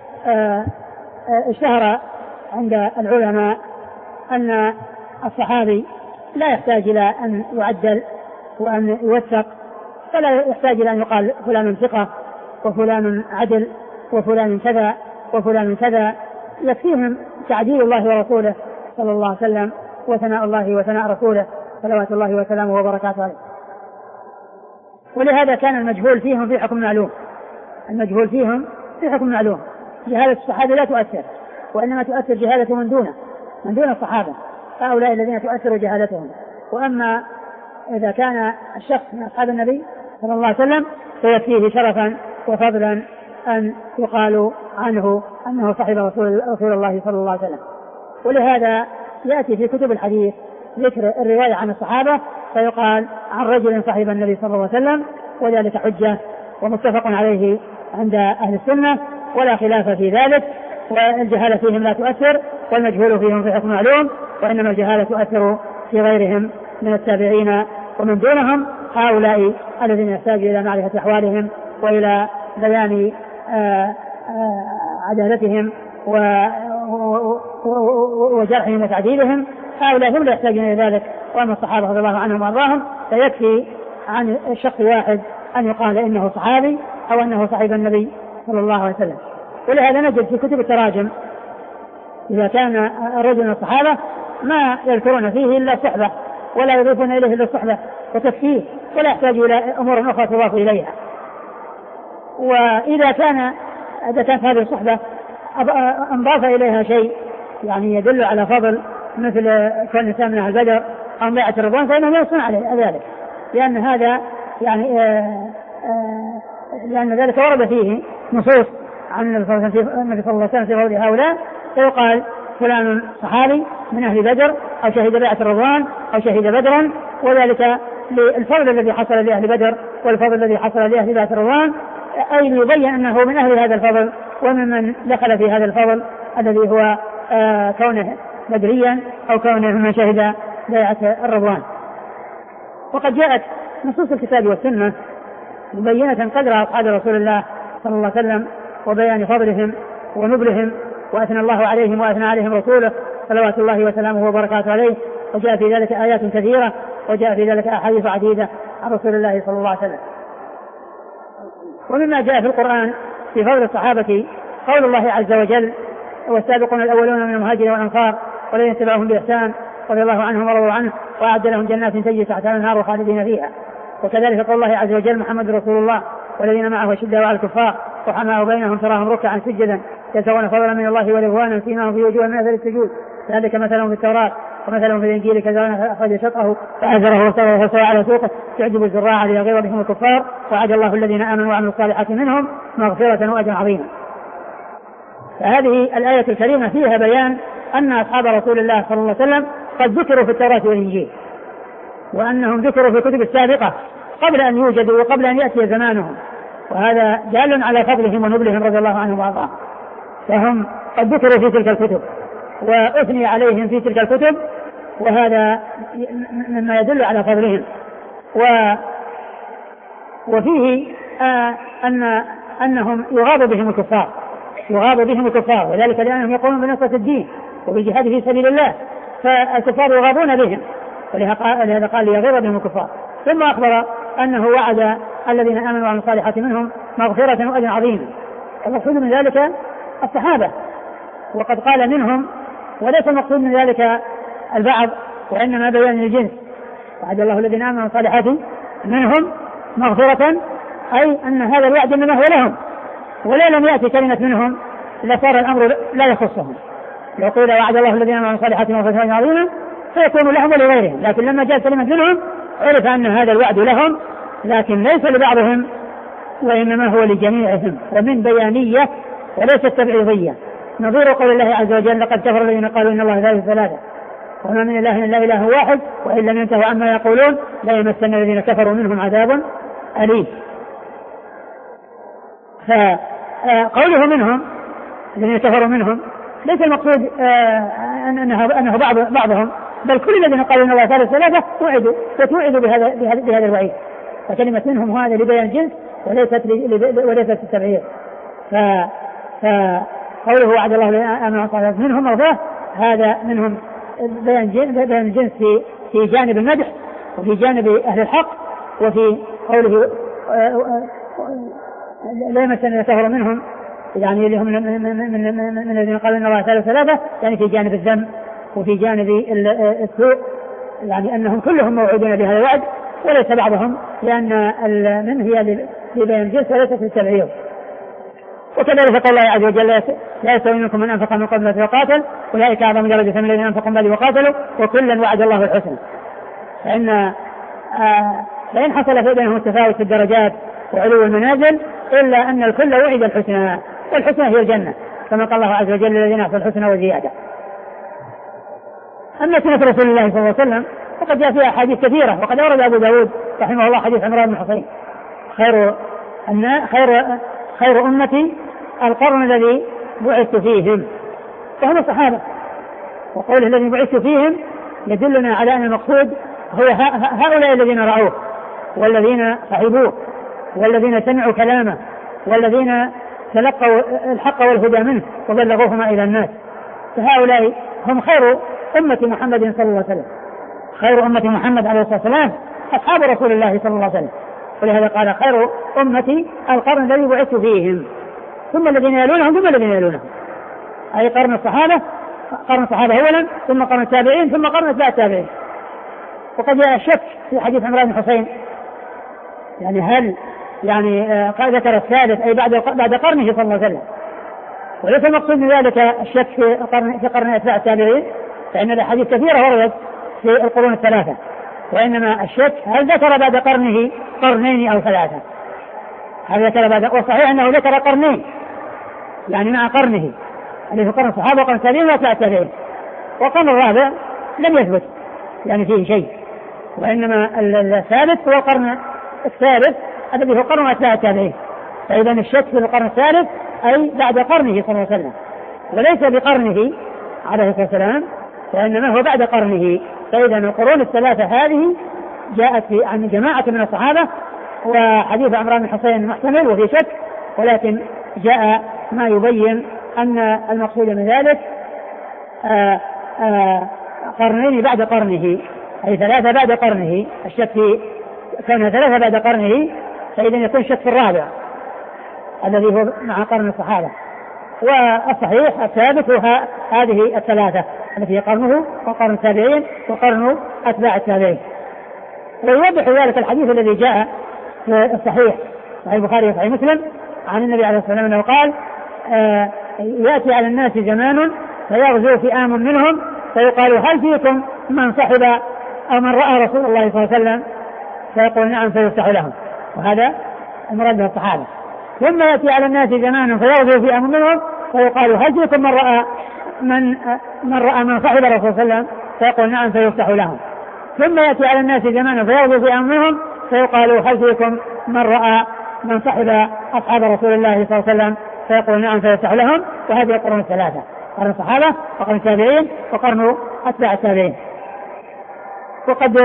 اشتهر عند العلماء أن الصحابي لا يحتاج إلى أن يعدل وأن يوثق، فلا يحتاج إلى أن يقال فلان ثقة وفلان عدل وفلان كذا وفلان كذا، يكفيهم تعديل الله ورسوله صلى الله عليه وسلم وثناء الله وثناء رسوله صلوات الله وسلامه وبركاته عليه. ولهذا كان المجهول فيهم في حكم معلوم، المجهول فيهم في حكم معلوم. جهالة الصحابة لا تؤثر، وإنما تؤثر جهالة من دونه من دون الصحابة، هؤلاء الذين تؤثر جهالتهم. وأما إذا كان الشخص من أصحاب النبي صلى الله عليه وسلم فيكفيه شرفا وفضلا أن يقال عنه أنه صاحب رسول, رسول الله صلى الله عليه وسلم. ولهذا يأتي في كتب الحديث ذكر الرواية عن الصحابة فيقال عن رجل صاحب النبي صلى الله عليه وسلم، وذلك حجة ومتفق عليه عند أهل السنة ولا خلاف في ذلك. والجهالة فيهم لا تؤثر، والمجهول فيهم في حكم معلوم، وإنما الجهالة تؤثر في غيرهم من التابعين ومن دونهم، هؤلاء الذين يحتاج إلى معرفة أحوالهم وإلى بيان عدالتهم وجرحهم وتعديلهم، هؤلاء هم لا يحتاجون إلى ذلك. وأما الصحابة رضي الله عنهم وأرضاهم فيكفي عن الشخص واحد أن يقال إنه صحابي أو أنه صاحب النبي صلى الله عليه وسلم. ولهذا نجد في كتب التراجم إذا كان الرجل من الصحابة ما يذكرون فيه إلا الصحبة ولا يضيفون إليه إلا الصحبة وتكفيه، ولا يحتاج إلى أمور أخرى تضاف إليها. وإذا كان إذا كانت هذه الصحبة انضاف إليها شيء يعني يدل على فضل مثل كون الإنسان من أهل بدر أو بيعة الرضوان فإنه يصنع عليه ذلك، لأن هذا يعني آآ آآ لأن ذلك ورد فيه نصوص عن النبي صلى الله عليه وسلم في فضل هؤلاء، فيقال فلان صحابي من أهل بدر أو شهد بيعة الرضوان أو شهد بدرا، وذلك للفضل الذي حصل لأهل بدر والفضل الذي حصل لأهل بيعة الرضوان، أي يبين أنه من أهل هذا الفضل ومن دخل في هذا الفضل الذي هو آه كونه بدريا أو كونه من شهد بيعة الرضوان. وقد جاءت نصوص الكتاب والسنة مبينة قدر أصحاب رسول الله صلى الله عليه وسلم وبيان فضلهم ونبلهم، وأثنى الله عليهم وأثنى عليهم رسوله صلوات الله وسلامه وبركاته عليه، وجاء في ذلك آيات كثيرة وجاء في ذلك أحاديث عديدة عن رسول الله صلى الله عليه وسلم. ومما جاء في القرآن في فضل الصحابة قول الله عز وجل والسابقون الأولون من المهاجرين والأنصار والذين اتبعوهم بإحسان رضي الله عنهم ورضوا عنه وأعد لهم جنات تجري تحتها الأنهار خالدين فيها. وكذلك قول الله عز وجل محمد رسول الله والذين معه أشداء على الكفار رحماء بينهم تراهم ركعا سجدا يبتغون فضلا من الله ورضوانا سيماهم في وجوههم من أثر السجود ذلك مثلهم في التوراة ومثلهم في الإنجيل كزرع أخرج شطأه فأزره واستوى فاستوى على سوقه تعجب الزراع ليغيظ بهم الكفار وعد الله الذين آمنوا وعملوا الصالحات منهم مغفرة وأجرا عظيما. فهذه الآية الكريمة فيها بيان أن أصحاب رسول الله صلى الله عليه وسلم قد ذكروا في التوراة والإنجيل، وأنهم ذكروا في الكتب السابقة قبل أن يوجدوا وقبل أن يأتي زمانهم، وهذا دال على فضلهم ونبلهم رضي الله عنهم وأرضاهم. فهم قد ذكروا في تلك الكتب وأثني عليهم في تلك الكتب، وهذا مما يدل على فضلهم. و وفيه آه أن أنهم يغاض بهم الكفار يغاض بهم الكفار وذلك لأنهم يقومون بنصرة الدين وبالجهاد في سبيل الله، فالكفار يغاضون بهم، ولهذا قال ليغيظ بهم الكفار. ثم أخبر أنه وعد الذين آمنوا وعملوا الصالحات منهم مغفرة وأجرا عظيما، المقصود من ذلك الصحابة، وقد قال منهم، وليس المقصود من ذلك البعض وإنما بيان الجنس. وعد الله الذين آمنوا وعملوا الصالحات منهم مغفرة، أي أن هذا الوعد إنما هو لهم، ولا لم يأتي كلمة منهم لصار الأمر لا يخصهم. لو قيل وعد الله الذين آمنوا وعملوا الصالحات مغفرة عظيما فيكون لهم ولغيرهم، لكن لما جاءت كلمة منهم عرف أن هذا الوعد لهم لكن ليس لبعضهم وإنما هو لجميعهم، ومن بيانية وليست تبعيضية، نظير قول الله عز وجل لقد كفر الذين قالوا إن الله ثالث ثلاثة وما من إله إلا إله واحد وإن لم ينتهوا عما يقولون لا يمسن الذين كفروا منهم عذاب أليم. فقوله منهم الذين كفروا منهم ليس المقصود أنه, أنه بعض بعضهم، بل كل الذين قالوا إن الله ثالث ثلاثة وعدوا وتوعدوا بهذا, بهذا الوعيد. فكلمة منهم هذا لبيان جنس وليست وليست التبعير. فقوله وعد الله آمنوا وصالحات منهم مغفرة، هذا منهم بيان جنس في في جانب المدح وفي جانب أهل الحق، وفي قوله لا يمسن الذين كفروا منهم يعني اللي هم من الذين قالوا إن الله ثالث ثلاثة، يعني في جانب الذم وفي جانب السوء، يعني أنهم كلهم موعودون بهذا الوعد وليس بعضهم، لأن من هي لبيان جنس وليست للتبعير. وكذلك قال الله عز وجل لا يستوي منكم من أنفق من قبل وقاتل أولئك أعظم درجة من الذين أنفقوا من بعد وقاتلوا وكلا وعد الله الحسنى. فإن آه لئن حصل في بينهم التفاوت في الدرجات وعلو المنازل إلا أن الكل وعد الحسنى، والحسنى هي الجنة كما قال الله عز وجل الذين أحسنوا الحسنى وزيادة. أما سنة رسول الله صلى الله عليه وسلم فقد جاء فيها حديث كثيرة، وقد أورد أبو داود رحمه الله حديث عمران بن حصين خير خير خير أمتي القرن الذي بعثت فيهم، فهم الصحابة. وقوله الذي بعثت فيهم يدلنا على أن المقصود هو هؤلاء الذين رأوه والذين صحبوه والذين سمعوا كلامه والذين تلقوا الحق والهدى منه وبلغوهما إلى الناس، فهؤلاء هم خير أمة محمد صلى الله عليه وسلم. خير أمة محمد عليه الصلاة والسلام أصحاب رسول الله صلى الله عليه وسلم، ولهذا قال خير أمتي القرن الذي بعثت فيهم ثم الذين يلونهم ثم الذين يلونهم، أي قرن الصحابة قرن الصحابة أولا ثم قرن التابعين ثم قرن أتباع التابعين. وقد جاء الشك في حديث عمران بن حصين يعني هل يعني قال ذكر الثالث أي بعد بعد قرنه صلى الله عليه وسلم، وليس المقصود من ذلك الشك في قرن في قرن أتباع التابعين، فإن الأحاديث كثيرة وردت في القرون الثلاثة، وإنما الشك هل ذكر بعد قرنه قرنين أو ثلاثة. هل ذكر بعد، والصحيح أنه ذكر قرنين يعني مع قرنه اللي في قرن الصحابة وقرن التابعين وأتباع التابعين، وقرن الرابع لم يثبت يعني فيه شيء، وإنما الثالث هو القرن الثالث الذي هو قرن أتباع التابعين. فإذا الشك في القرن الثالث أي بعد قرنه صلى الله عليه وسلم وليس بقرنه عليه الصلاة والسلام، وإنما هو بعد قرنه. فإذا القرون الثلاثة هذه جاءت في عن جماعة من الصحابة، وحديث عمران بن حصين محتمل وفي شك، ولكن جاء ما يبين أن المقصود من ذلك آآ آآ قرنين بعد قرنه، أي ثلاثة بعد قرنه. الشك كان ثلاثة بعد قرنه، فإذا يكون شك في الرابع الذي هو مع قرن الصحابة. والصحيح الثابت هو هذه الثلاثة التي هي قرنه وقرن التابعين وقرن أتباع التابعين. ويوضح ذلك الحديث الذي جاء في الصحيح صحيح البخاري وصحيح مسلم عن النبي عليه الصلاة والسلام أنه قال آه يأتي على الناس زمان فيغزو فئام منهم فيقال هل فيكم من صحب أو من رأى رسول الله صلى الله عليه وسلم؟ فيقول نعم فيفتح لهم، وهذا المراد به الصحابة. ثم يأتي على الناس زمان فيغزو فئام منهم فيقال هل فيكم من رأى من, من رأى من صحب الرسول صلى الله عليه وسلم؟ فيقول نعم فيفتح لهم. ثم يأتي على الناس زمان فيغضب في أمرهم فيقال هل فيكم من رأى من صحب أصحاب رسول الله صلى الله عليه وسلم؟ فيقول نعم فيفتح لهم. وهذه القرون الثلاثة، قرن الصحابة وقرن التابعين وقرن أتباع التابعين. وقد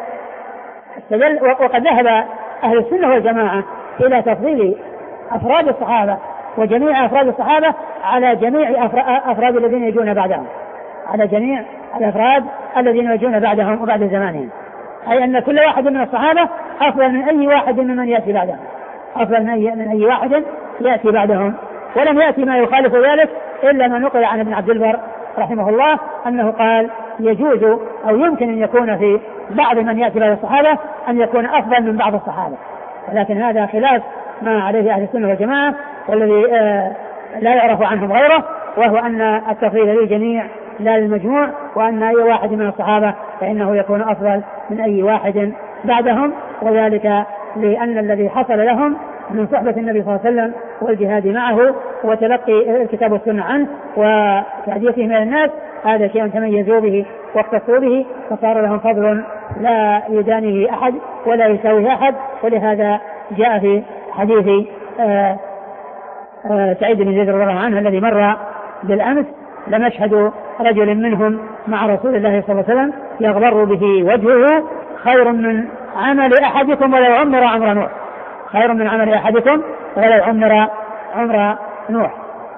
وقد ذهب أهل السنة والجماعة إلى تفضيل أفراد الصحابة وجميع أفراد الصحابة على جميع أفراد الذين يجون بعدهم، على جميع الأفراد الذين يجون بعدهم وبعد زمانهم، أي أن كل واحد من الصحابة أفضل من أي واحد ممن يأتي بعدهم، أفضل من أي, من أي واحد يأتي بعدهم. ولم يأتي ما يخالف ذلك إلا ما نقل عن ابن عبد البر رحمه الله أنه قال يجوز أو يمكن أن يكون في بعض من يأتي بعد الصحابة أن يكون أفضل من بعض الصحابة، ولكن هذا خلاف ما عليه أهل السنة والجماعة والذي آه لا يعرف عنهم غيره، وهو أن التفضيل للجميع لا للمجموع، وأن أي واحد من الصحابة فإنه يكون أفضل من أي واحد بعدهم، وذلك لأن الذي حصل لهم من صحبة النبي صلى الله عليه وسلم والجهاد معه وتلقي الكتاب والسنة عنه وتعديته من الناس هذا شيء تميزوا به واختصوا به، فصار لهم فضل لا يدانيه أحد ولا يساويه أحد. ولهذا جاء في حديث آآ آآ سعيد بن زيد رضي الله عنه الذي مر بالأمس لمشهد رجل منهم مع رسول الله صلى الله عليه وسلم يغبر به وجهه خير من عمل أحدكم ولو عمر عمر نوح، خير من عمل أحدكم ولو عمر عمر نوح.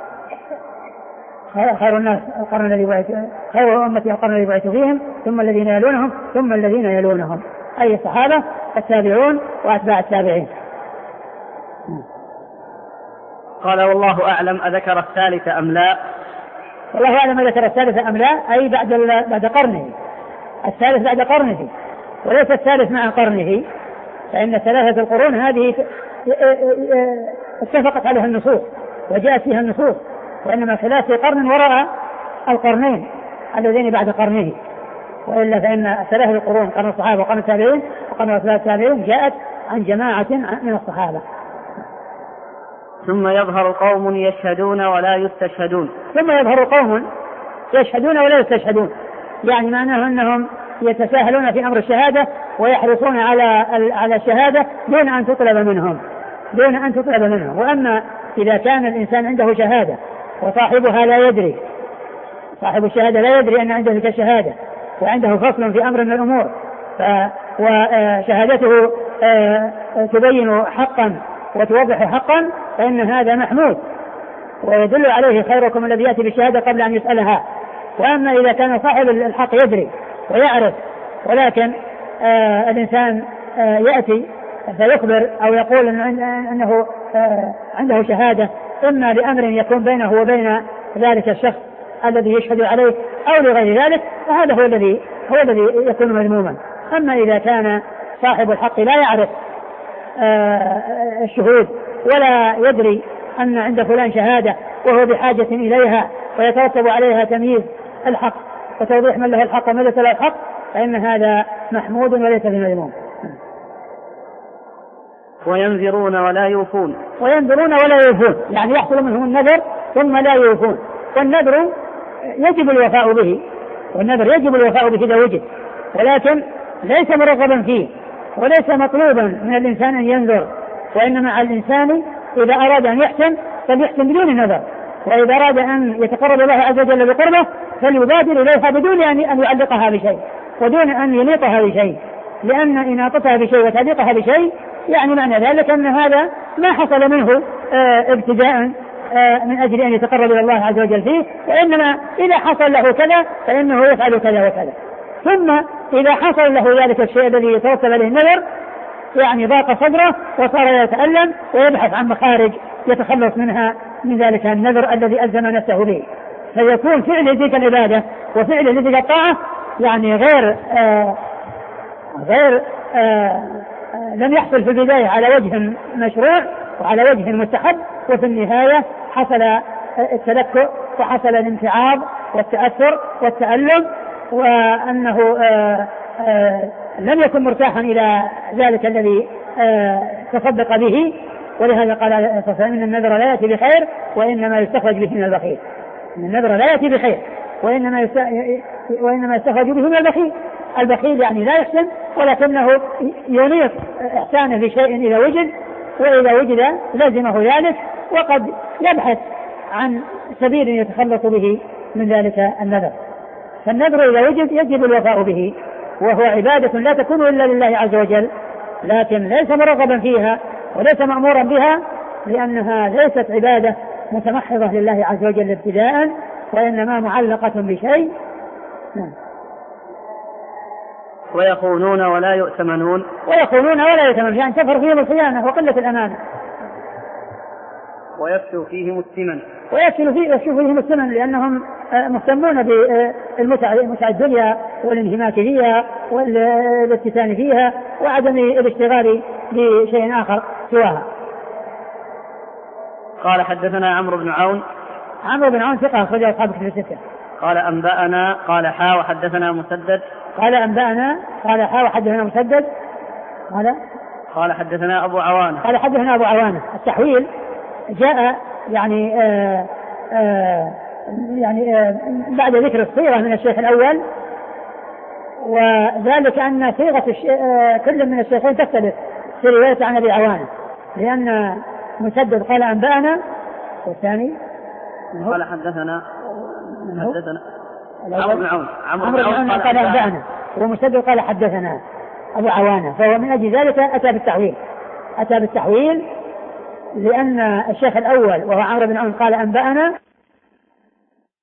خير الناس القرن الذي بعث خير أمتي القرن الذي بعث فيهم ثم الذين يلونهم ثم الذين يلونهم، أي الصحابة التابعون وأتباع التابعين. قال والله أعلم أذكر الثالث أم لا؟ والله أعلم أذكر الثالث أم لا، أي بعد بعد قرنه، الثالث بعد قرنه وليس الثالث مع قرنه، فإن ثلاثة القرون هذه اتفقت عليها النصوص وجاءت فيها النصوص، وإنما ثلاثة قرن وراء القرنين الذين بعد قرنه، وإلا فإن ثلاثة القرون قرن الصحابة وقرن التابعين وقرن أتباع التابعين جاءت عن جماعة من الصحابة. ثم يظهر قوم يشهدون ولا يستشهدون. ثم يظهر قوم يشهدون ولا يستشهدون، يعني معناه أنهم يتساهلون في أمر الشهادة ويحرصون على على الشهادة دون أن تطلب منهم دون أن تطلب منهم. وأما إذا كان الإنسان عنده شهادة وصاحبها لا يدري، صاحب الشهادة لا يدري أن عنده تلك الشهادة وعنده فصل في أمر من الأمور وشهادته تبين حقا وتوضح حقا، فإن هذا محمود ويدل عليه خيركم الذي يأتي بالشهادة قبل أن يسألها. وأما إذا كان صاحب الحق يدري ويعرف ولكن آه الإنسان آه يأتي فيخبر أو يقول أنه آه عنده شهادة إما لأمر يكون بينه وبين ذلك الشخص الذي يشهد عليه أو لغير ذلك، فهذا هو الذي هو الذي يكون مذموما. أما إذا كان صاحب الحق لا يعرف آه الشهود ولا يدري أن عند فلان شهادة وهو بحاجة إليها ويترتب عليها تمييز الحق وتوضيح من له الحق ومن ليس له الحق، فإن هذا محمود وليس بمذموم. وينذرون ولا يوفون. وينذرون ولا يوفون يعني يحصل منهم النذر ثم لا يوفون، والنذر يجب الوفاء به، والنذر يجب الوفاء به إذا وجد، ولكن ليس مرغبا فيه وليس مطلوبا من الإنسان أن ينذر، وإنما على الإنسان إذا أراد أن يحسن فليحسن بدون النذر، وإذا أراد أن يتقرب الله عز وجل بقربه فليبادر إليها بدون أن يعلقها بشيء ودون أن ينيطها بشيء، لأن إناطتها بشيء وتعليقها بشيء يعني معنى ذلك أن هذا ما حصل منه آه ابتداء آه من أجل أن يتقرب إلى الله عز وجل فيه، وإنما إذا حصل له كذا فإنه يفعل كذا وكذا. ثم إذا حصل له ذلك الشيء الذي يتوصل إليه النذر يعني ضاق صدره وصار يتألم ويبحث عن مخارج يتخلص منها من ذلك النذر الذي ألزم نفسه به، فيكون فعل تلك العبادة وفعل تلك الطاعة يعني غير آه غير آه لم يحصل في البداية على وجه مشروع وعلى وجه مستحب، وفي النهاية حصل التلكؤ وحصل الانتعاض والتأثر والتألم، وأنه آه آه لم يكن مرتاحا إلى ذلك الذي آه تصدق به، ولهذا قال إن النذر لا يأتي بخير وإنما يستخرج به من البخيل. إن النذر لا يأتي بخير وإنما وإنما يستخرج به من البخيل. البخيل يعني لا يحسن ولكنه ينيط إحسانه بشيء إذا وجد، وإذا وجد لازمه ذلك، وقد يبحث عن سبيل يتخلص به من ذلك النذر. فالنذر إذا وجد يجب الوفاء به، وهو عبادة لا تكون إلا لله عز وجل، لكن ليس مرغبا فيها وليس مأمورا بها، لأنها ليست عبادة متمحضة لله عز وجل ابتداء، وإنما معلقة بشيء. ويخونون ولا يؤتمنون. ويخونون ولا يؤتمنون يعني تفر فيهم الخيانة وقلة الأمانة. ويفشو فيهم الثمن. ويفشو فيه فيهم الثمن لأنهم مهتمون بالمتع الدنيا والانهماك فيها والاستثناء فيها وعدم الاشتغال بشيء آخر سواها. قال حدثنا عمرو بن عون. عمرو بن عون ثقة أخرجه أصحاب الكتب الستة. قال أنبأنا قال حا وحدثنا مسدد. قال أنبأنا قال حا وحدثنا مسدد. قال قال حدثنا أبو عوانة. قال حدثنا أبو عوانة. التحويل جاء يعني آآ آآ يعني آآ بعد ذكر الصيغة من الشيخ الأول، وذلك أن صيغة كل من الشيخين تختلف في رواية عن أبي عوانة، لأن مسدد قال أنبأنا والثاني قال حدثنا حدثنا عمرو بن عون. عمرو بن عون قال أنبأنا ومسدد قال حدثنا أبو عوانة، فهو من أجل ذلك أتى بالتحويل أتى بالتحويل لأن الشيخ الأول وهو عمرو بن عون قال أنبأنا